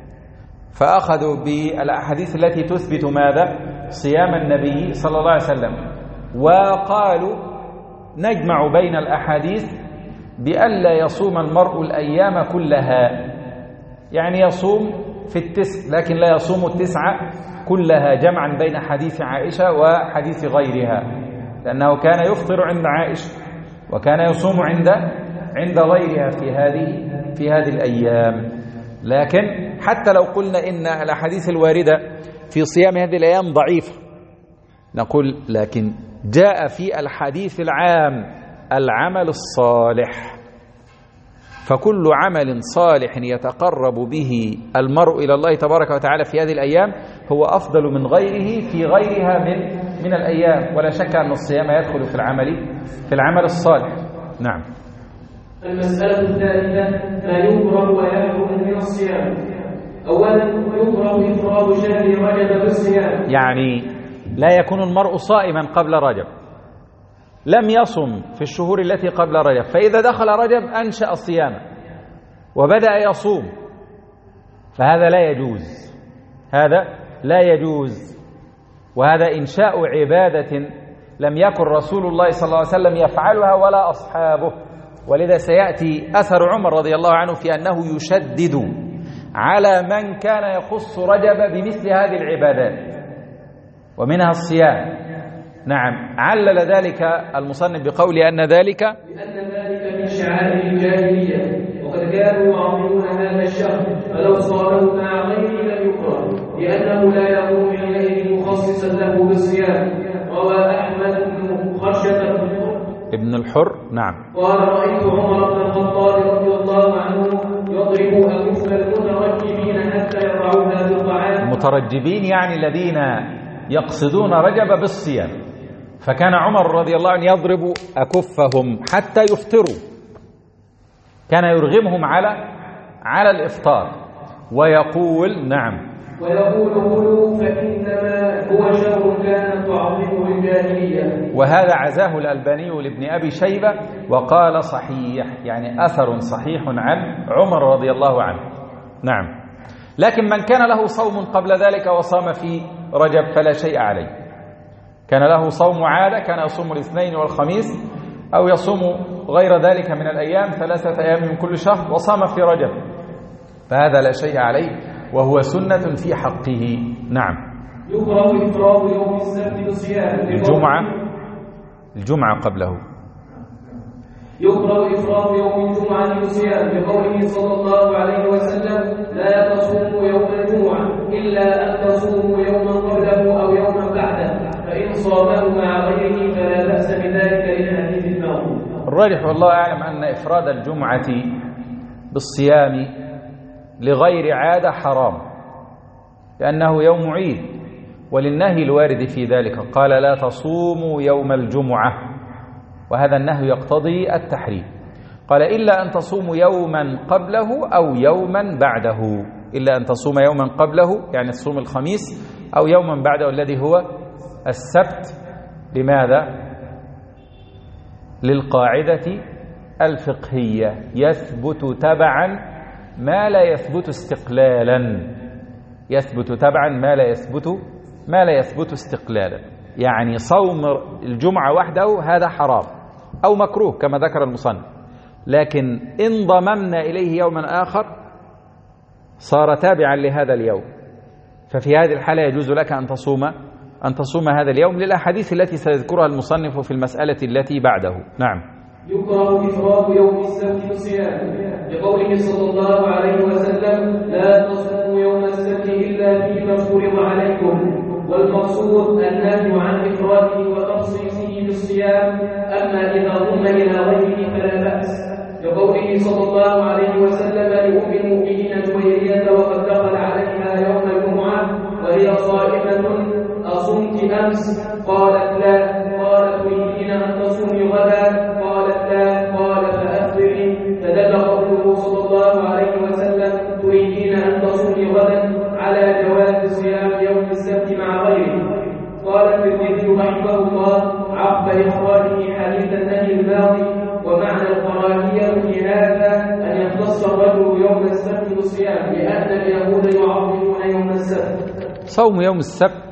فأخذوا بالأحاديث التي تثبت ماذا؟ صيام النبي صلى الله عليه وسلم، وقالوا نجمع بين الأحاديث بألا يصوم المرء الأيام كلها، يعني يصوم في التسع لكن لا يصوم التسعة كلها، جمعا بين حديث عائشة وحديث غيرها، لأنه كان يفطر عند عائشة وكان يصوم عند عند غيرها في هذه في هذه الأيام. لكن حتى لو قلنا إن الأحاديث الواردة في صيام هذه الأيام ضعيفة نقول لكن جاء في الحديث العام العمل الصالح، فكل عمل صالح يتقرب به المرء إلى الله تبارك وتعالى في هذه الأيام هو أفضل من غيره في غيرها من من الأيام، ولا شك أن الصيام يدخل في العمل في العمل الصالح. نعم. المسألة الثالثة ما يكره ويحرم من الصيام. أولا يكره إفراد شهر رجب بالصيام، يعني لا يكون المرء صائما قبل رجب، لم يصم في الشهور التي قبل رجب، فإذا دخل رجب أنشأ الصيام وبدأ يصوم، فهذا لا يجوز، هذا لا يجوز، وهذا إنشاء عبادة لم يكن رسول الله صلى الله عليه وسلم يفعلها ولا أصحابه. ولذا سيأتي أثر عمر رضي الله عنه في أنه يشدد على من كان يخص رجب بمثل هذه العبادات ومنها الصيام. نعم. علل ذلك المصنف بقول أن ذلك لأن ذلك من شعائر الجاهلية، وقد كانوا يعظمون هذا الشهر، فلو صامه مع غيره لم يكره، لأنه لا يكون حينئذ مخصصا له بالصيام. روى أحمد بن خرشة ابن الحر. نعم. قال: رأيت عمر بن الخطاب رضي الله عنه يضرب أكف المترجبين حتى يضعوها في الطعام. المترجبين يعني الذين يقصدون رجب بالصيام، فكان عمر رضي الله عنه يضرب أكفهم حتى يفطروا، كان يرغمهم على على الإفطار ويقول نعم ويقول كلوا فإنما هو شر كانت تعظمه الجاهلية. وهذا عزاه الألباني لابن أبي شيبة وقال صحيح، يعني أثر صحيح عن عمر رضي الله عنه. نعم. لكن من كان له صوم قبل ذلك وصام في رجب فلا شيء عليه، كان له صوم عادة، كان يصوم الاثنين والخميس أو يصوم غير ذلك من الأيام ثلاثة أيام من كل شهر وصام في رجب، فهذا لا شيء عليه وهو سنة في حقه. نعم. يكره إفراد يوم السبت بصيام الجمعة الجمعة قبله. يكره إفراد يوم الجمعة بصيام بقوله صلى الله عليه وسلم: لا تصوموا يوم الجمعة إلا أن تصوموا يوما قبله أو يوما بعده، فإن صامه مع غيره فلا بأس بذلك للحديث الماضي. الراجح والله أعلم أن إفراد الجمعة بالصيام لغير عادة حرام، لأنه يوم عيد، وللنهي الوارد في ذلك قال: لا تصوموا يوم الجمعة، وهذا النهي يقتضي التحريم. قال: إلا أن تصوموا يوما قبله أو يوما بعده، إلا أن تصوم يوما قبله يعني تصوم الخميس، أو يوما بعده الذي هو السبت. لماذا؟ للقاعدة الفقهية: يثبت تبعا ما لا يثبت استقلالا. يثبت تبعا ما لا يثبت ما لا يثبت استقلالا. يعني صوم الجمعة وحده هذا حرام أو مكروه كما ذكر المصنف، لكن إن ضممنا إليه يوما آخر صار تابعا لهذا اليوم، ففي هذه الحالة يجوز لك أن تصوم أن تصوم هذا اليوم للأحاديث التي سيذكرها المصنف في المسألة التي بعده. نعم. يكره إفراد يوم السبت بالصيام لقوله صلى الله عليه وسلم: لا تصوموا يوم السبت إلا فيما افترض عليكم. والمقصود النهي عن إفراده وتخصيصه بالصيام، أما إذا ضم إلى غيره فلا بأس، لقوله صلى الله عليه وسلم لأم المؤمنين جويرية وقد دخل عليها يوم الجمعة وهي صائمة: أصمت أمس؟ قالت لا. قال: تريدين أن تصومي غدا؟ قالت لا. قال: فأفطري. فدل قوله صلى الله عليه وسلم: تريدين أن تصومي غدا على جواز صيام يوم السبت مع غيره. قال الترمذي رحمه الله عقب إخراجه حديث النهي الماضي: ومعنى الكراهية في هذا أن يختص الرجل يوم السبت بالصيام لأن اليهود يعظمون يوم السبت. صوم يوم السبت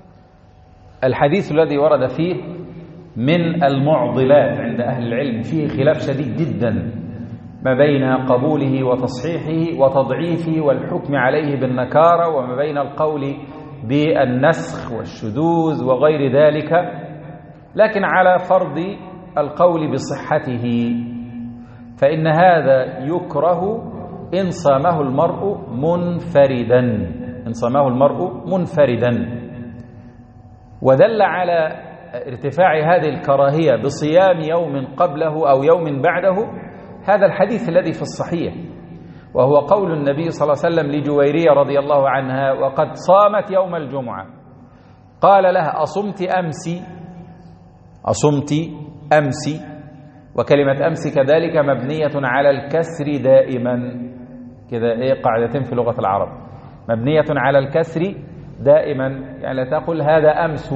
الحديث الذي ورد فيه من المعضلات عند أهل العلم، فيه خلاف شديد جدا ما بين قبوله وتصحيحه وتضعيفه والحكم عليه بالنكارة، وما بين القول بالنسخ والشذوذ وغير ذلك، لكن على فرض القول بصحته فإن هذا يكره إن صامه المرء منفردا إن صامه المرء منفردا ودل على ارتفاع هذه الكراهية بصيام يوم قبله أو يوم بعده هذا الحديث الذي في الصحيح، وهو قول النبي صلى الله عليه وسلم لجويرية رضي الله عنها وقد صامت يوم الجمعة، قال لها: أصمت أمسي؟ أصمت أمسي؟ وكلمة أمسي كذلك مبنية على الكسر دائما، كذا إيه قاعدتين في لغة العرب، مبنية على الكسر دائما، يعني لا تقول هذا أمس،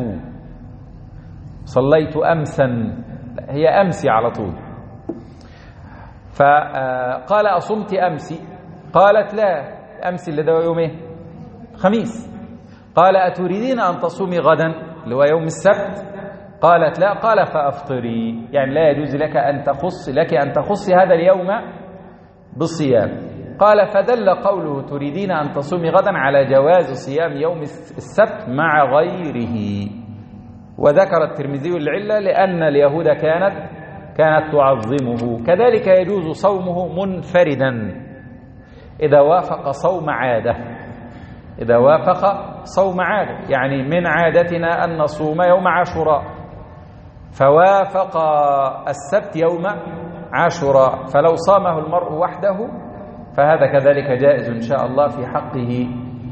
صليت أمسا، هي أمسي على طول. فقال: أصمت أمسي؟ قالت لا. أمسي اللي ده يوم إيه؟ خميس. قال: أتريدين أن تصومي غدا اللي هو يوم السبت؟ قالت لا. قال: فأفطري، يعني لا يجوز لك أن تخص لك أن تخصي هذا اليوم بالصيام. قال: فدل قوله تريدين أن تصومي غدا على جواز صيام يوم السبت مع غيره. وذكر الترمذي العلة لأن اليهود كانت كانت تعظمه. كذلك يجوز صومه منفردا إذا وافق صوم عادة إذا وافق صوم عادة يعني من عادتنا أن نصوم يوم عاشوراء، فوافق السبت يوم عاشوراء، فلو صامه المرء وحده فهذا كذلك جائز إن شاء الله في حقه.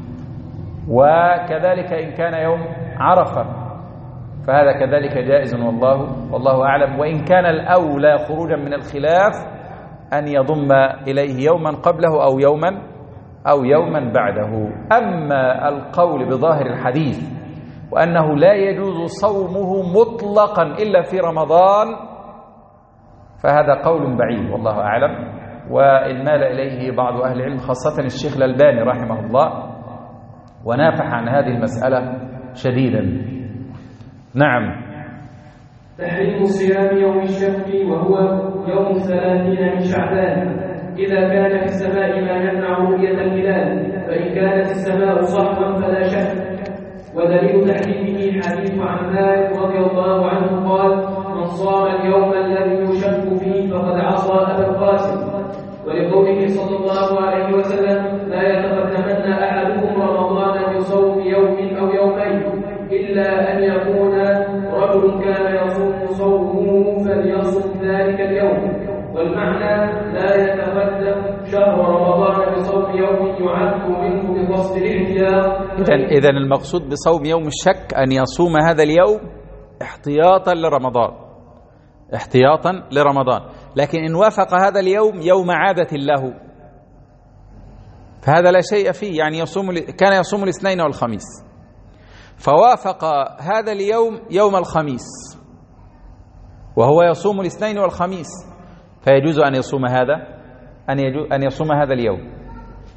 وكذلك إن كان يوم عرفة فهذا كذلك جائز، والله والله أعلم. وإن كان الأولى خروجا من الخلاف أن يضم إليه يوما قبله أو يوما أو يوما بعده. أما القول بظاهر الحديث وأنه لا يجوز صومه مطلقا إلا في رمضان فهذا قول بعيد والله أعلم، وإن مال إليه بعض أهل العلم خاصة الشيخ الألباني رحمه الله، ونافح عن هذه المسألة شديدا. نعم. تحريم صيام يوم الشك وهو يوم ثلاثين من شعبان إذا كان في السماء ما يمنع رؤية الهلال، فإن كانت السماء صحوا فلا شك. ودليل تحريمه حديث عمار رضي الله عنه قال: من صام اليوم الذي يشك فيه فقد عصى أبا القاسم. ولقوله صلى الله عليه وسلم: لا يتقدمن أحدكم رمضان بصوم يوم أو يومين إلا أن يكون رجل كان يصوم صومه فليصوم ذلك اليوم. والمعنى لا يتقدم شهر رمضان بصوم يوم يعد منه بقصد الاحتياط. إذن إذن المقصود بصوم يوم الشك أن يصوم هذا اليوم احتياطا لرمضان احتياطا لرمضان لكن إن وافق هذا اليوم يوم عادة له فهذا لا شيء فيه، يعني يصوم كان يصوم الاثنين والخميس فوافق هذا اليوم يوم الخميس وهو يصوم الاثنين والخميس فيجوز أن يصوم هذا أن, أن يصوم هذا اليوم.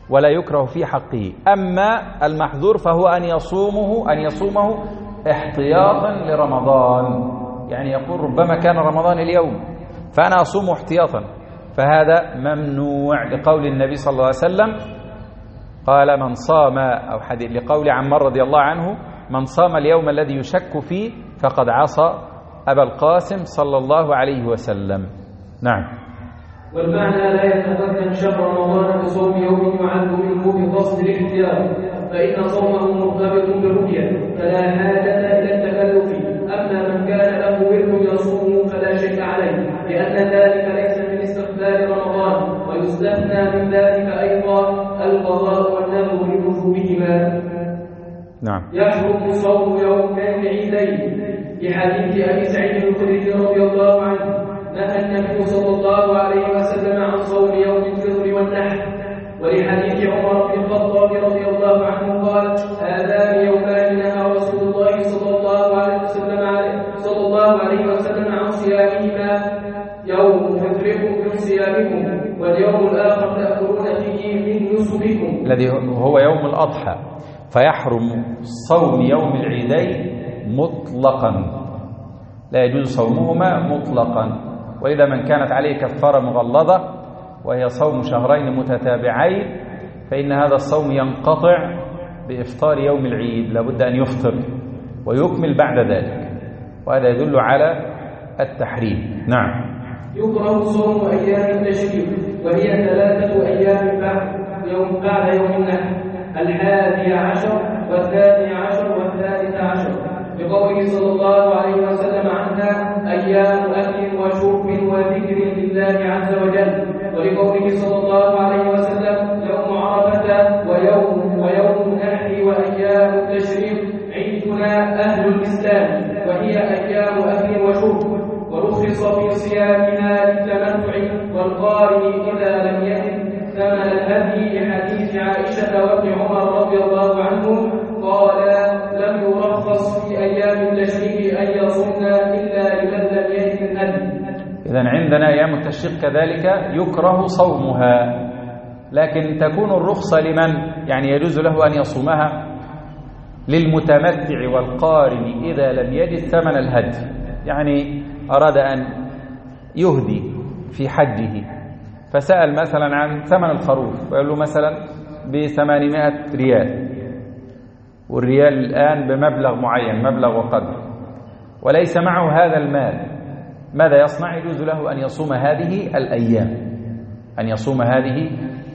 ولا يكره في حقه. أما المحظور فهو أن يصومه أن يصومه احتياطا لرمضان، يعني يقول ربما كان رمضان اليوم فأنا أصوم احتياطا، فهذا ممنوع لقول النبي صلى الله عليه وسلم قال من صام، أو حديث لقول عمار رضي الله عنه من صام اليوم الذي يشك فيه فقد عصى أبا القاسم صلى الله عليه وسلم. نعم. والمعنى لا يتقدم شهر رمضان بصوم يوم يعد منه بقصد الاحتياط، فإن صومه مرتبط بالرؤية فلا حاجة إلى التكلف. أما من كان له ورد يصومه فلا شيء عليه، لأن ذلك ليس من استقبال رمضان، ويستثنى من ذلك أيضا القضاء والنذر لوجوبهما. نعم. يحرم صوم يومين العيدين لحديث أبي سعيد الخدري رضي الله عنه نهى النبي صلى الله عليه وسلم عن صوم يوم الفطر والنحر، ولحديث عمر بن الخطاب رضي الله عنه قال هذان يومان نهى رسول الله صلى الله عليه وسلم صلى الله عليه وسلم عن صيامهما، يوم فطركم من صيامكم واليوم الآخر تأكلون فيه من نسككم، الذي هو يوم الأضحى. فيحرم صوم يوم العيدين مطلقا، لا يجوز صومهما مطلقا. وإذا من كانت عليه كفارة مغلظة وهي صوم شهرين متتابعين فإن هذا الصوم ينقطع بإفطار يوم العيد، لابد أن يفطر ويكمل بعد ذلك، وهذا يدل على التحريم. نعم. يكره صوم أيام التشريق وهي ثلاثة أيام بعد يوم بعد يوم النحر، الحادي عشر والثاني عشر والثالث عشر، بقوله صلى الله عليه وسلم عنها أيام أكل وشرب وذكر لله عز وجل، ولقوله صلى الله عليه وسلم يوم عرفة ويوم ويوم النحر وأيام التشريق عيدنا أهل الإسلام، وهي أيام أكل وشرب. ورخص في صيامها للتمتع والقارئ إذا لم يجد ثمن الهدي لحديث عائشة وابن عمر رضي الله عنهم قال لم يرخص في أيام التشريق أن يصومنا إلا لمن لم يجد الهدي. إذن عندنا أيام التشريق كذلك يكره صومها، لكن تكون الرخصة لمن يعني يجوز له أن يصومها للمتمتع والقارن إذا لم يجد ثمن الهدي، يعني أراد أن يهدي في حجه فسأل مثلا عن ثمن الخروف ويقول له مثلا بثمانمائة ريال، والريال الآن بمبلغ معين مبلغ وقدر، وليس معه هذا المال، ماذا يصنع؟ يجوز له أن يصوم هذه الأيام أن يصوم هذه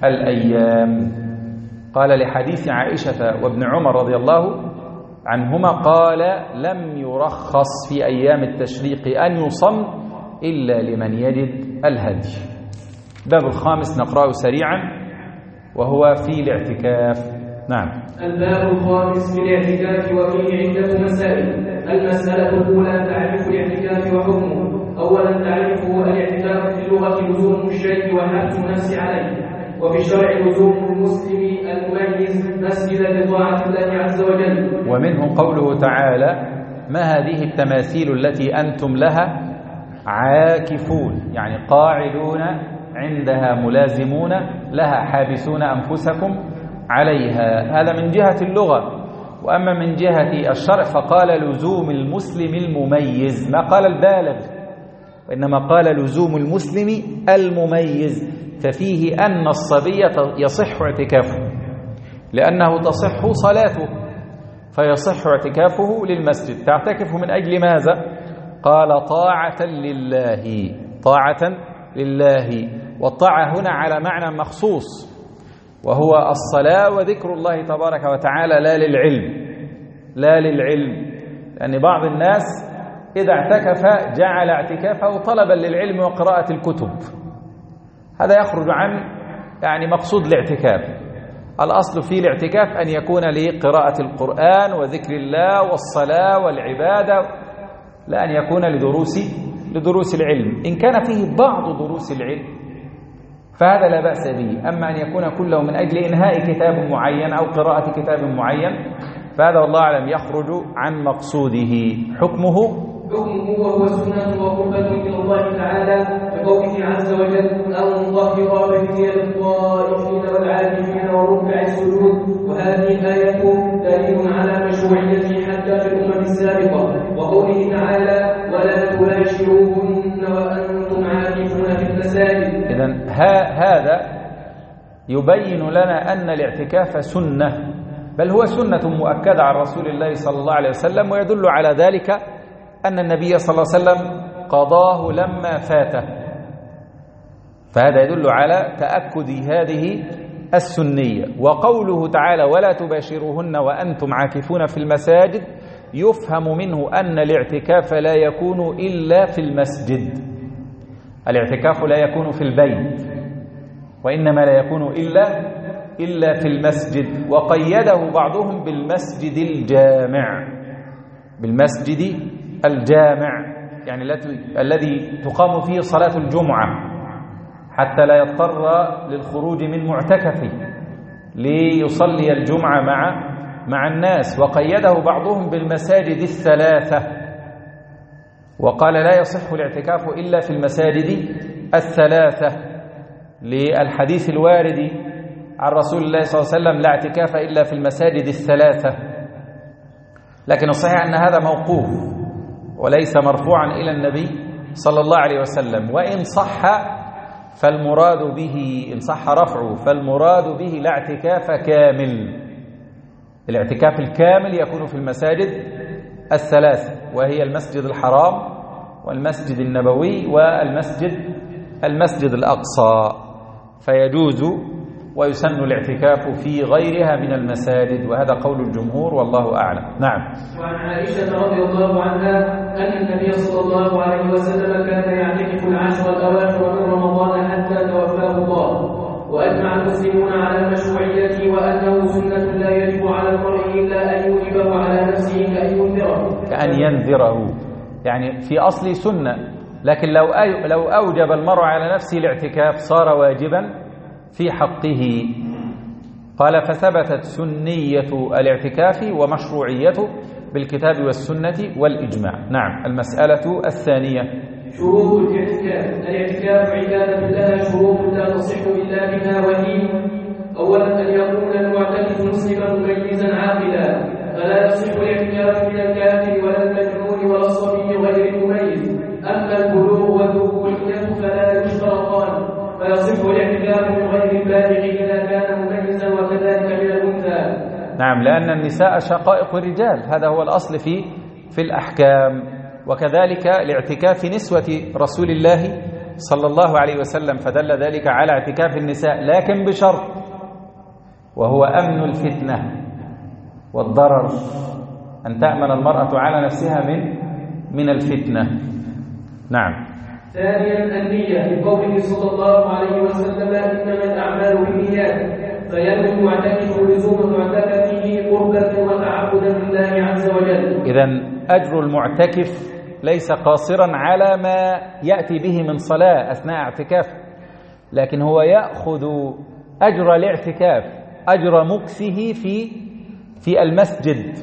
الأيام. قال لحديث عائشة وابن عمر رضي الله عنهما قال لم يرخص في أيام التشريق أن يصم إلا لمن يجد الهدي. باب الخامس نقرأه سريعا وهو في الاعتكاف. نعم. الباب الخامس في الاعتكاف وفيه عدة مسائل. المسألة الأولى تعريف الاعتكاف وحكمه. أولا تعريفه الاعتكاف في اللغة لزوم الشيء وحبس النفس عليه، وفي الشرع لزوم المسلم المميز مسجدا لطاعة الله عز وجل. ومنه قوله تعالى ما هذه التماثيل التي أنتم لها عاكفون، يعني قاعدون عندها ملازمون لها حابسون أنفسكم عليها. هذا من جهة اللغة. وأما من جهة الشرع فقال لزوم المسلم المميز، ما قال البالغ وإنما قال لزوم المسلم المميز، ففيه أن الصبي يصح اعتكافه لأنه تصح صلاته فيصح اعتكافه للمسجد. تعتكف من أجل ماذا؟ قال طاعة لله، طاعة لله، والطاعة هنا على معنى مخصوص وهو الصلاة وذكر الله تبارك وتعالى، لا للعلم لا للعلم لأن بعض الناس إذا اعتكف جعل اعتكافه طلبا للعلم وقراءة الكتب، هذا يخرج عن يعني مقصود الاعتكاف. الأصل في الاعتكاف أن يكون لقراءة القرآن وذكر الله والصلاة والعبادة، لا أن يكون لدروس لدروس العلم. إن كان فيه بعض دروس العلم فهذا لا بأس به، أما أن يكون كله من أجل إنهاء كتاب معين أو قراءة كتاب معين فهذا والله أعلم يخرج عن مقصوده. حكمه حكمه وهو سنة وقربة من الله تعالى بقوله عز وجل أو مطهرا بيتي للطائفين والعاكفين يبين لنا أن الاعتكاف سنة، بل هو سنة مؤكدة عن رسول الله صلى الله عليه وسلم، ويدل على ذلك أن النبي صلى الله عليه وسلم قضاه لما فاته، فهذا يدل على تأكد هذه السنية. وقوله تعالى ولا تباشروهن وأنتم عاكفون في المساجد يفهم منه أن الاعتكاف لا يكون إلا في المسجد، الاعتكاف لا يكون في البيت، وإنما لا يكون إلا إلا في المسجد. وقيده بعضهم بالمسجد الجامع، بالمسجد الجامع يعني الذي تقام فيه صلاة الجمعة، حتى لا يضطر للخروج من معتكفه ليصلي الجمعة مع مع الناس. وقيده بعضهم بالمساجد الثلاثة، وقال لا يصح الاعتكاف إلا في المساجد الثلاثة للحديث الوارد عن رسول الله صلى الله عليه وسلم لا اعتكاف إلا في المساجد الثلاثة. لكن الصحيح أن هذا موقوف وليس مرفوعا إلى النبي صلى الله عليه وسلم، وإن صح فالمراد به إن صح رفعه فالمراد به لا اعتكاف كامل. الاعتكاف الكامل يكون في المساجد الثلاثة، وهي المسجد الحرام والمسجد النبوي والمسجد المسجد الأقصى، فيجوز ويسن الاعتكاف في غيرها من المساجد، وهذا قول الجمهور والله أعلم. نعم. وعن عائشة رضي الله عنها أن النبي صلى الله عليه وسلم كان يعتكف العشر الأواخر من رمضان حتى توفاه الله، وأجمع المسلمون على مشروعيته وأنه سنة لا يجب على المرء إلا أن يوجبه على نفسه كأن ينذره كأن ينذره يعني في أصل سنة، لكن لو لو أوجب المرء على نفسه الاعتكاف صار واجبا في حقه. قال فثبتت سنية الاعتكاف ومشروعيته بالكتاب والسنة والإجماع. نعم. المسألة الثانية شروط الاعتكاف. الاعتكاف عبادة لها شروط لا تصح إلا بها، وهي أولا أن يكون المعتكف مسلما مميزا عاقلا، فلا يصح الاعتكاف من الكافر ولا المجنون ولا الصبي غير المميز. أما البلوغ والذكورية فلا يشترطان، فيصح الاعتكاف من غير البالغ إذا كان مميزا، وكذلك من الأنثى. نعم، لأن النساء شقائق الرجال، هذا هو الأصل في في الأحكام. وكذلك الاعتكاف نسوة رسول الله صلى الله عليه وسلم، فدل ذلك على اعتكاف النساء، لكن بشرط، وهو أمن الفتنة والضرر، أن تأمن المرأة على نفسها من من الفتنة. نعم. ثانيا النية، بقوله صلى الله عليه وسلم إنما الأعمال بالنيات، فينوي المعتكف لزوم معتكفه قربة وتعبدا لله عز وجل. إذن أجر المعتكف ليس قاصرا على ما يأتي به من صلاة أثناء اعتكافه، لكن هو يأخذ أجر الاعتكاف، أجر مكثه في في المسجد.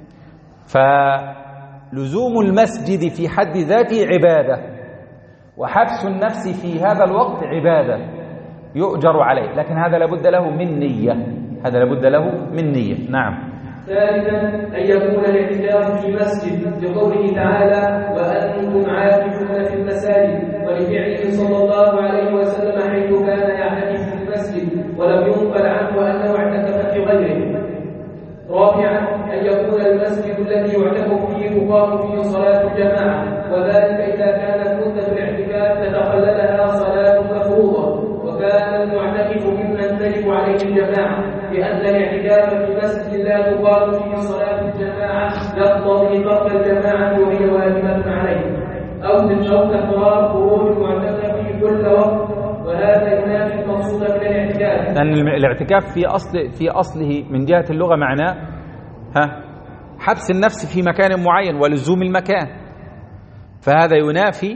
فلزوم المسجد في حد ذاته عبادة، وحبس النفس في هذا الوقت عبادة يؤجر عليه، لكن هذا لابد له من نية، هذا لابد له من نية. نعم. ثالثا أن يكون الاعتكاف في مسجد، لقوله تعالى وأنتم عاكفون في المساجد، ولفعله صلى الله عليه وسلم حيث كان يعتكف في المسجد ولم ينقل عنه أنه اعتكف في غيره. رابعا أن يكون المسجد الذي يعتكف فيه تقام فيه صلاة الجماعة، وذلك إذا كانت مدة الاعتكاف تتخللها صلاة مفروضة، وكان المعتكف ممن تجب عليه الجماعة، لأن الاعتكاف في مسجد لا تقام فيه صلاة الجماعة يقتضي ترك الجماعة وهي واجبة عليه، أو تكرار خروج المعتكف في كل وقت، وهذا ينافي المقصود من الاعتكاف. لأن الاعتكاف في أصل في أصله من جهة اللغة معناه ها حبس النفس في مكان معين ولزوم المكان، فهذا ينافي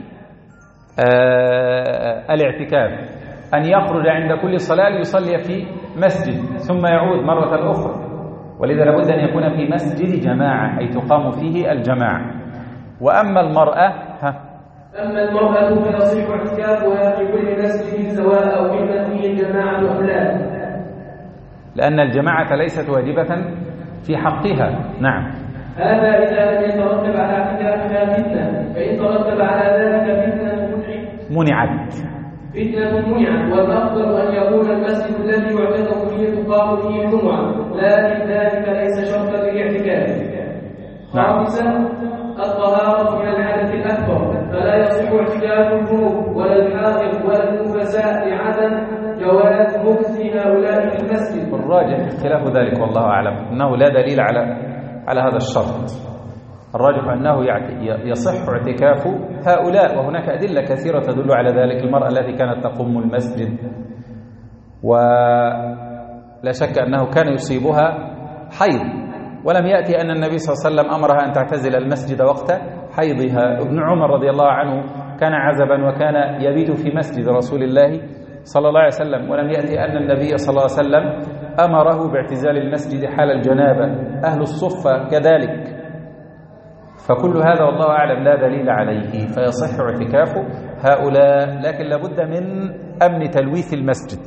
آه الاعتكاف، أن يخرج عند كل صلاة ليصلي في مسجد ثم يعود مرة أخرى، ولذا لابد أن يكون في مسجد جماعة أي تقام فيه الجماعة. وأما المرأة ها أما المرأة فيصح اعتكافها في كل مسجد سواء أو كان فيه الجماعة أم لا، لأن الجماعة ليست واجبة في حقها. نعم. هذا إذا لم يترتب على اعتكافها فتنة، فإن ترتب على ذلك فتنة منعت فتنة منعت، والأفضل أن يكون المسجد الذي يعتكف فيه تقام فيه الجمعة، لكن ذلك ليس شرطا للاعتكاف. خامسا الطهارة من الحدث الأكبر، فلا يصح اعتكاف الجنوب ولا الحائض ولا النفساء لعدم جواز مكث هؤلاء في المسجد. الراجح خلاف ذلك والله أعلم، أنه لا دليل على على هذا الشرط. الراجح أنه يصح اعتكاف هؤلاء، وهناك أدلة كثيرة تدل على ذلك. المرأة التي كانت تقوم المسجد ولا شك أنه كان يصيبها حيض، ولم يأتي أن النبي صلى الله عليه وسلم أمرها أن تعتزل المسجد وقت حيضها. ابن عمر رضي الله عنه كان عزبا وكان يبيت في مسجد رسول الله صلى الله عليه وسلم، ولم يأتي أن النبي صلى الله عليه وسلم أمره باعتزال المسجد حال الجنابة. أهل الصفة كذلك. فكل هذا والله أعلم لا دليل عليه، فيصح اعتكاف هؤلاء، لكن لابد من أمن تلويث المسجد،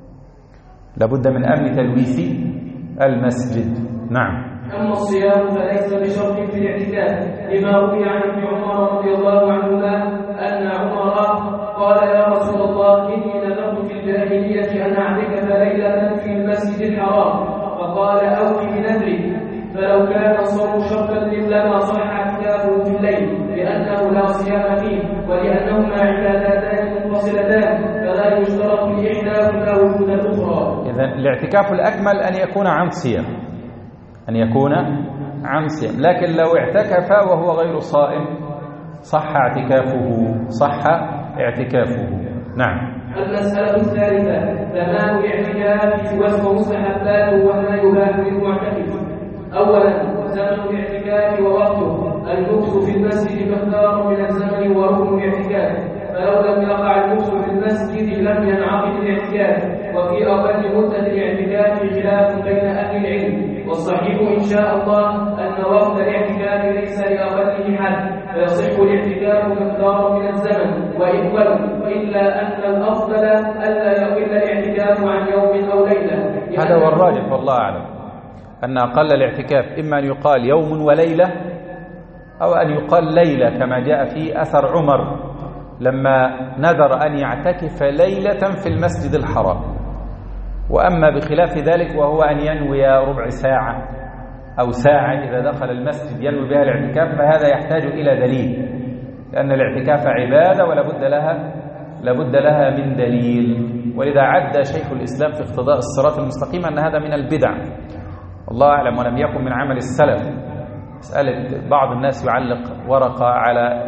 لابد من أمن تلويث المسجد. نعم. أما الصيام فليس بشرط في الاعتكاف، لما روي عن ابن عمر رضي الله عنهما أن عمر قال يا رسول الله إني نذرت في الجاهلية أن أعتكف ليلة في المسجد الحرام، فقال أوفي بنذرك، فلو كان الصوم شرطا لما صح اعتكافه في الليل، لأنه لا صيام فيه ولأنهما عبادتان منفصلتان، فلا يشترط في إحداهما وجود الأخرى. إذن الاعتكاف الأكمل أن يكون عن صيام، أن يكون عن صيام، لكن لو اعتكف وهو غير صائم صح اعتكافه، صح اعتكافه. نعم. المسألة الثالثة تمام الاعتكاف واسم مستحباته وما يباح للمعتكف. أولا زمن الاعتكاف ووقته، المكث في المسجد مقدار من الزمن وركن الاعتكاف، فلو لم يقع المكث في المسجد لم ينعقد الاعتكاف، وفي أقل مدة الاعتكاف خلاف بين أهل العلم، والصحيح إن شاء الله أن وقت الاعتكاف ليس لأقله حد، فيصح الاعتكاف مقدار من الزمن وإن ولو، إلا أن الأفضل ألا يقل الاعتكاف عن يوم أو ليلة. هذا هو الراجح والله أعلم، أن أقل الاعتكاف إما أن يقال يوم وليلة أو أن يقال ليلة، كما جاء في أثر عمر لما نذر أن يعتكف ليلة في المسجد الحرام. وأما بخلاف ذلك وهو أن ينوي ربع ساعة أو ساعة إذا دخل المسجد ينوي بها الاعتكاف، فهذا يحتاج إلى دليل، لأن الاعتكاف عبادة ولا بد لها لابد لها من دليل. ولذا عد شيخ الإسلام في اقتضاء الصراط المستقيم أن هذا من البدع الله أعلم، ولم يكن من عمل السلف. مسألة بعض الناس يعلق ورقة على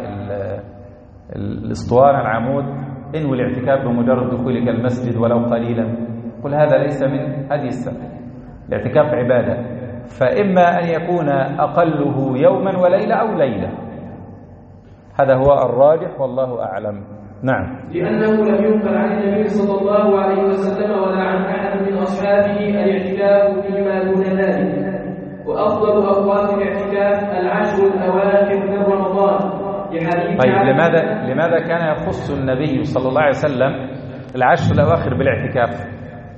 الاسطوانة العمود انوي الاعتكاف بمجرد دخولك المسجد ولو قليلا، قل هذا ليس من هدي السلف. الاعتكاف عبادة، فإما أن يكون أقله يوما وليلة أو ليلة، هذا هو الراجح والله أعلم. نعم. لأنه لم ينقل عن النبي صلى الله عليه وسلم ولا عن أحد من أصحابه الاعتكاف فيما دون ذلك. وأفضل أوقات الاعتكاف العشر الأواخر من رمضان. طيب لماذا لماذا كان يخص النبي صلى الله عليه وسلم العشر الأواخر بالاعتكاف؟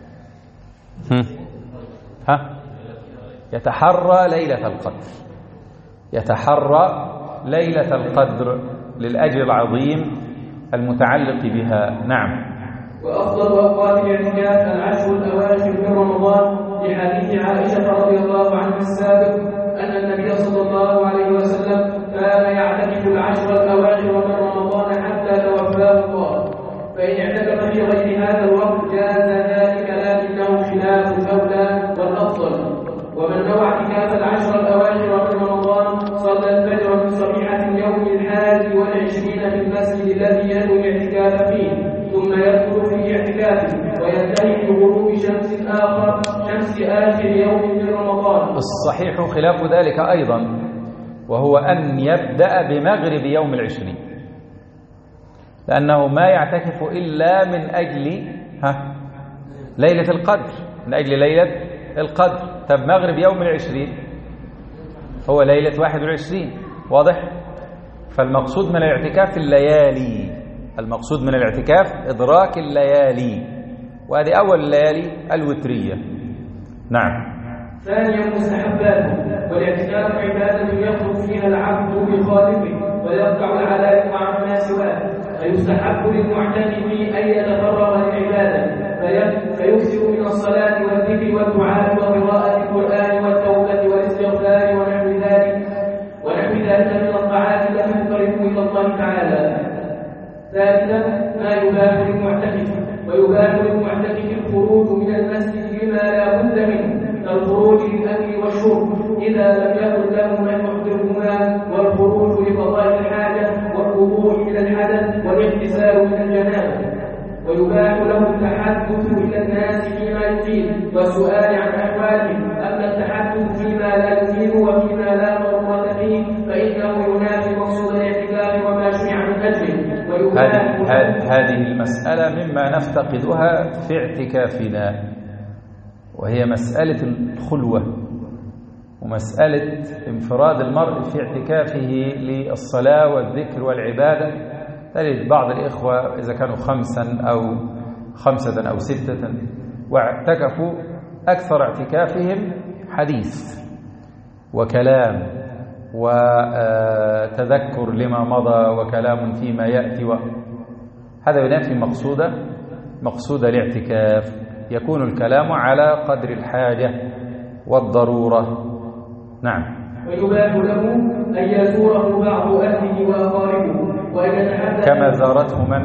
ها يتحرى ليلة القدر، يتحرى ليلة القدر للأجر العظيم المتعلق بها. نعم. وأفضل أوقات الاعتكاف العشر الأواخر من رمضان، لحديث عائشة رضي الله عنها السابق أن النبي صلى الله عليه وسلم كان يعتكف العشر الأواخر من رمضان حتى توفاه الله، فإن اعتكف في غير هذا الوقت جاز ذلك، لكنه خلاف الأولى والأفضل. ومن نوى اعتكاف العشر الأواخر من رمضان صلى الفجر من صبيحة اليوم الحادي والعشرين في المسجد الذي ينوي الاعتكاف فيه، ثم يدخل في اعتكافه وينتهي بغروب شمس آخر شمس آخر يوم من رمضان. الصحيح خلاف ذلك أيضا، وهو أن يبدأ بمغرب يوم العشرين، لأنه ما يعتكف إلا من أجل ها ليلة القدر، من أجل ليلة القدر. طب مغرب يوم العشرين هو ليلة واحد والعشرين، واضح؟ فالمقصود من الاعتكاف الليالي، المقصود من الاعتكاف إدراك الليالي، وهذه أول الليالي الوترية. نعم. ثانيا مستحباته، والاعتكاف عبادة يخلق فيها العبد بخالقه ويرفع العلائق عما سواه، فيستحب للمعتكف أن يتفرغ للعبادة فيكثر من الصلاة والذكر والدعاء وقراءة القرآن والتوبة والاستغفار ونحو ذلك ونحو ذلك من الطاعات التي تقرب إلى الله تعالى. ثالثا ما يباح للمعتكف، ويباح للمعتكف الخروج من المسجد بما لا بد منه كالخروج للأكل والشرب إذا لم يكن له من يحضرهما، والخروج لقضاء الحاجة والوضوء من الحدث والاغتسال من الجنابة. ويباح له التحدث إلى الناس فيما يفيد والسؤال عن أحوالهم، أما التحدث فيما لا يفيد وفيما لا ضرورة فيه فإنه ينافي مقصود الاعتكاف وما شرع من أجله. هذه المسألة مما نفتقدها في اعتكافنا، وهي مسألة الخلوة ومسألة انفراد المرء في اعتكافه للصلاة والذكر والعبادة. تجد بعض الإخوة إذا كانوا خمسا أو خمسة أو ستة واعتكفوا أكثر اعتكافهم حديث وكلام وتذكر لما مضى وكلام فيما يأتي و... هذا ينافي مقصود مقصود الاعتكاف. يكون الكلام على قدر الحاجة والضرورة. نعم. ويباح له أن يزوره بعض أهله وأقاربه وأن يتحدث كما زارته من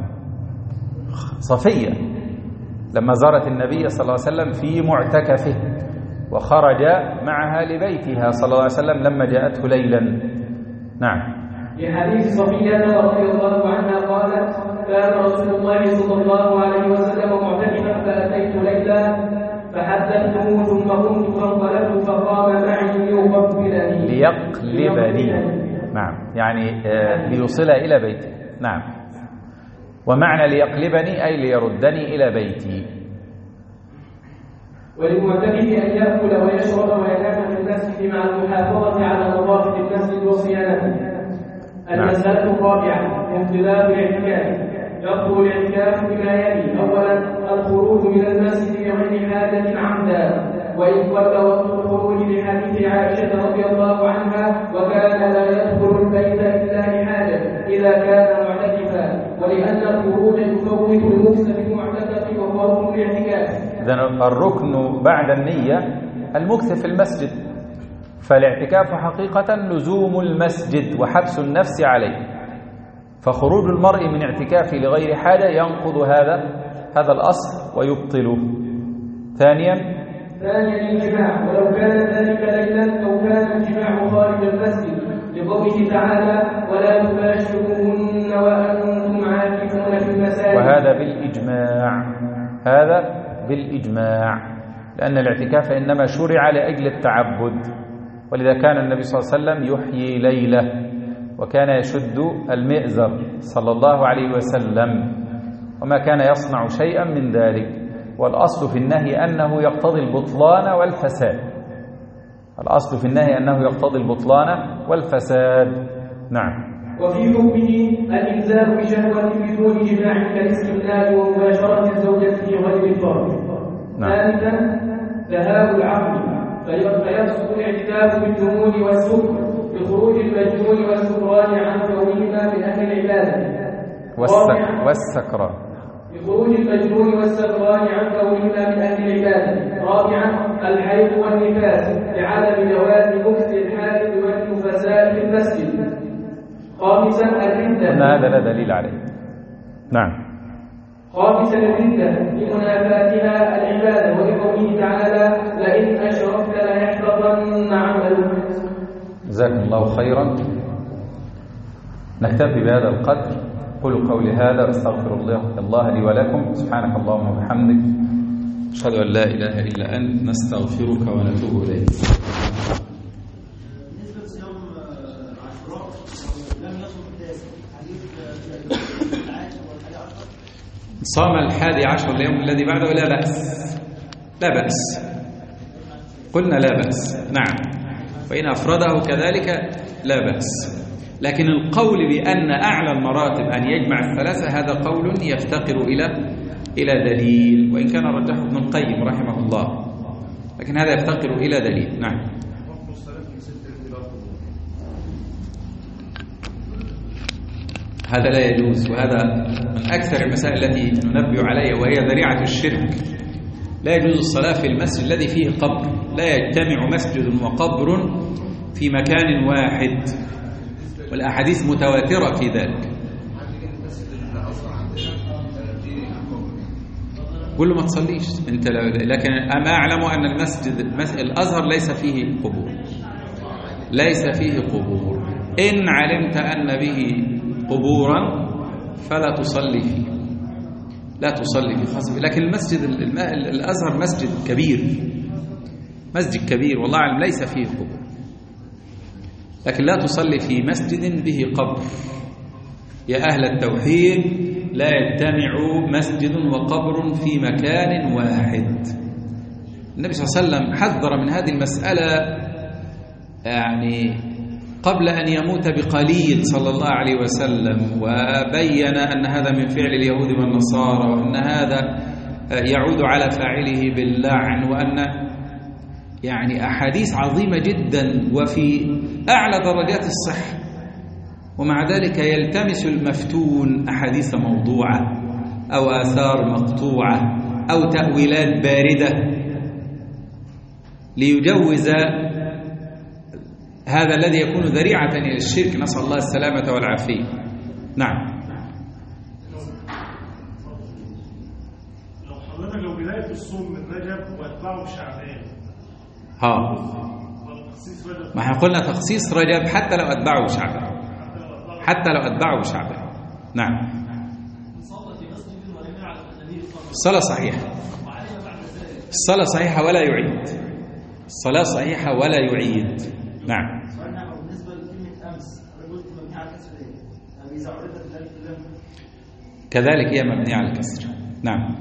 صفية لما زارت النبي صلى الله عليه وسلم في معتكفه وخرج معها لبيتها صلى الله عليه وسلم لما جاءته ليلا. نعم. لحديث صفية رضي الله عنها قالت: كان رسول الله صلى الله عليه وسلم معتكفا فأتيت ليلا فحدثته ثم قمت فانطلقت فقام معي ليقبلني ليقلبني. نعم، يعني آه ليوصل إلى بيتي. نعم. ومعنى ليقلبني أي ليردني إلى بيتي. وللمعتكف أن يأكل ويشرب وينام في المسجد مع المحافظة على نظافة المسجد وصيانته. المسألة الرابعة اختلاف الاعتكاف. يخرج الاعتكاف بما يلي: أولا الخروج من المسجد بغير حاجة عمدا، وإن قل وقت الخروج لحديث عائشة رضي الله عنها: وكان لا يدخل البيت إلا لحاجة إذا كان معتكفا، ولأن الخروج يفوت المفسد في المعتكف وهو ركن الاعتكاف. إذن الركن بعد النية المكث في المسجد، فالاعتكاف حقيقة لزوم المسجد وحبس النفس عليه، فخروج المرء من اعتكافه لغير حاجة ينقض هذا هذا الأصل ويبطله. ثانيا ثانيا الجماع، ولو كان ذلك ليلا أو كان الجماع خارج المسجد، لقوله تعالى: ولا تباشروهن وأنتم عاكفون في المساجد. وهذا بالإجماع، هذا بالإجماع، لأن الاعتكاف إنما شرع لأجل التعبد، ولذا كان النبي صلى الله عليه وسلم يحيي ليلة وكان يشد المئزر صلى الله عليه وسلم، وما كان يصنع شيئا من ذلك. والأصل في النهي أنه يقتضي البطلان والفساد، الأصل في النهي أنه يقتضي البطلان والفساد. نعم. وفي حكمه الإنزال بشهوة بدون جماع كالاستمناء ومباشرة الزوجة في غير الفرج. ثالثا ذهاب العقل، فيقصد الاعتكاف بالجنون والسكر، بخروج المجنون والسكران عن كونهما من أهل العبادة. والسك... والسكران بخروج المجنون والسكران عن كونهما من أهل العبادة. رابعا الحيض والنفاس، لعدم جواز مكث الحائض والنفساء في المسجد. خامسا الردة، أن هذا لا دليل عليه. نعم. خامسا الردة لمنافاتها العبادة، ولقوله تعالى: لئن أشركت ليحبطن عملك. جزاكم الله خيرا. نكتفي بهذا القدر. قولوا قولي هذا واستغفر الله الله لي ولكم. سبحانك اللهم وبحمدك، أشهد أن لا إله إلا أنت، نستغفرك ونتوب إليك. صام الحادي عشر اليوم الذي بعده لا بأس، لا بأس، قلنا لا بأس. نعم. وإن أفرده كذلك لا بأس، لكن القول بأن أعلى المراتب أن يجمع الثلاثة هذا قول يفتقر إلى إلى دليل، وإن كان رجحه ابن القيم رحمه الله، لكن هذا يفتقر إلى دليل. نعم. هذا لا يجوز، وهذا من أكثر المسائل التي ننبه عليها وهي ذريعة الشرك. لا يجوز الصلاة في المسجد الذي فيه قبر، لا يجتمع مسجد وقبر في مكان واحد، والأحاديث متواترة في ذلك. قل له ما تصليش انت، لكن أما أعلم أن المسجد الأزهر ليس فيه قبور، ليس فيه قبور. إن علمت أن به قبورا فلا تصلي فيه، لا تصلي فيه خاصة. لكن المسجد الأزهر مسجد كبير، مسجد كبير والله أعلم ليس فيه قبور، لكن لا تصلي في مسجد به قبر. يا أهل التوحيد لا يجتمع مسجد وقبر في مكان واحد. النبي صلى الله عليه وسلم حذر من هذه المسألة يعني قبل أن يموت بقليل صلى الله عليه وسلم، وبين أن هذا من فعل اليهود والنصارى، وأن هذا يعود على فاعله باللعن، وأن يعني أحاديث عظيمة جدا وفي أعلى درجات الصحة، ومع ذلك يلتمس المفتون أحاديث موضوعة أو آثار مقطوعة أو تأويلات باردة ليجوز هذا الذي يكون ذريعة إلى الشرك، نسأل الله السلامة والعافية. نعم. لو حضرتك لو بداية الصوم من رجب واتباعه شعبان، ها ما احنا قلنا تخصيص رجب حتى لو أتبعه شعبان، حتى لو أتبعه شعبان. نعم. الصلاة صحيحة، الصلاة صحيحة ولا يعيد، الصلاة صحيحة ولا يعيد. نعم. كذلك هي مبنية على الكسر. نعم.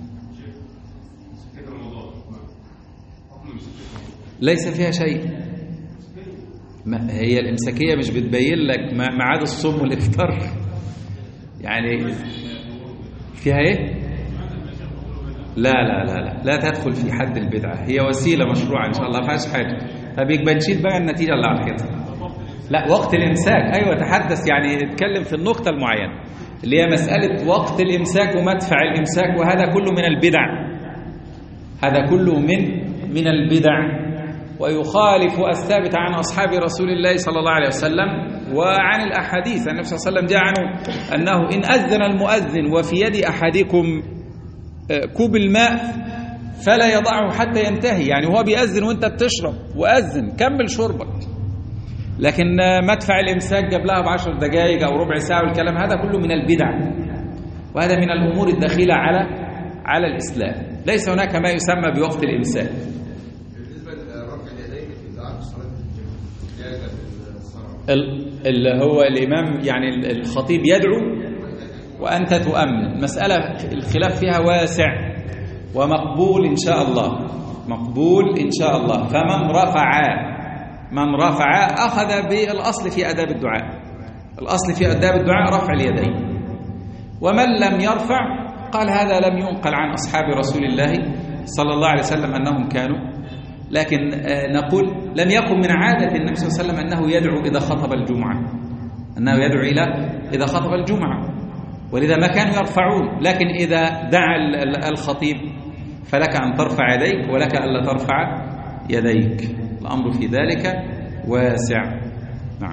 ليس فيها شيء، ما هي الإمساكية مش بتبين لك ميعاد الصوم والإفطار يعني فيها ايه؟ لا لا لا لا لا تدخل في حد البدعة، هي وسيلة مشروعة إن شاء الله، ما فيهاش حاجة. طب يبقى نشيل بقى النتيجة اللي على كده. لا وقت الإمساك، أيوة تحدث يعني اتكلم في النقطة المعينة اللي هي مسألة وقت الإمساك ومدفع الإمساك، وهذا كله من البدع، هذا كله من من البدع، ويخالف الثابت عن أصحاب رسول الله صلى الله عليه وسلم وعن الأحاديث. النبي صلى الله عليه وسلم جاء عنه أنه إن أذن المؤذن وفي يد أحدكم كوب الماء فلا يضعه حتى ينتهي، يعني هو بيأذن وانت بتشرب، وأذن كمل شربك. لكن مدفع الإمساك جاب لها بعشر دقائق أو ربع ساعة، والكلام هذا كله من البدع، وهذا من الأمور الدخيلة على على الإسلام. ليس هناك ما يسمى بوقت الإمساك. بالنسبة لرفع اليدين في الدعاء في صلاة الجنازة اللي هو الإمام يعني الخطيب يدعو وأنت تؤمن، مسألة الخلاف فيها واسع ومقبول إن شاء الله، مقبول إن شاء الله. فمن رفع من رفع أخذ بالأصل في آداب الدعاء، الأصل في آداب الدعاء رفع اليدين. ومن لم يرفع قال هذا لم ينقل عن أصحاب رسول الله صلى الله عليه وسلم أنهم كانوا، لكن نقول لم يكن من عادة النبي صلى الله عليه وسلم أنه يدعو إذا خطب الجمعة، أنه يدعو إلى إذا خطب الجمعة، ولذا ما كانوا يرفعون. لكن إذا دعا الخطيب فلك أن ترفع يديك ولك ألا ترفع يديك، الأمر في ذلك واسع. نعم.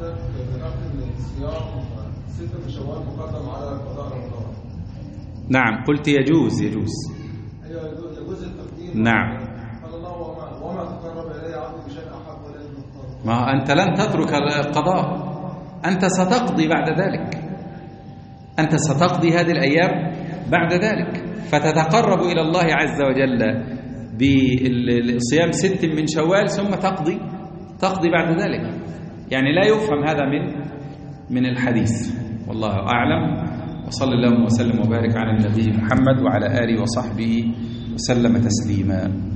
نعم قلت يجوز يجوز نعم. ما أنت لن تترك القضاء، أنت ستقضي بعد ذلك، أنت ستقضي هذه الأيام بعد ذلك، فتتقرب إلى الله عز وجل بصيام ست من شوال ثم تقضي تقضي بعد ذلك. يعني لا يفهم هذا من من الحديث، والله أعلم. وصلى الله وسلم وبارك على النبي محمد وعلى آله وصحبه وسلم تسليما.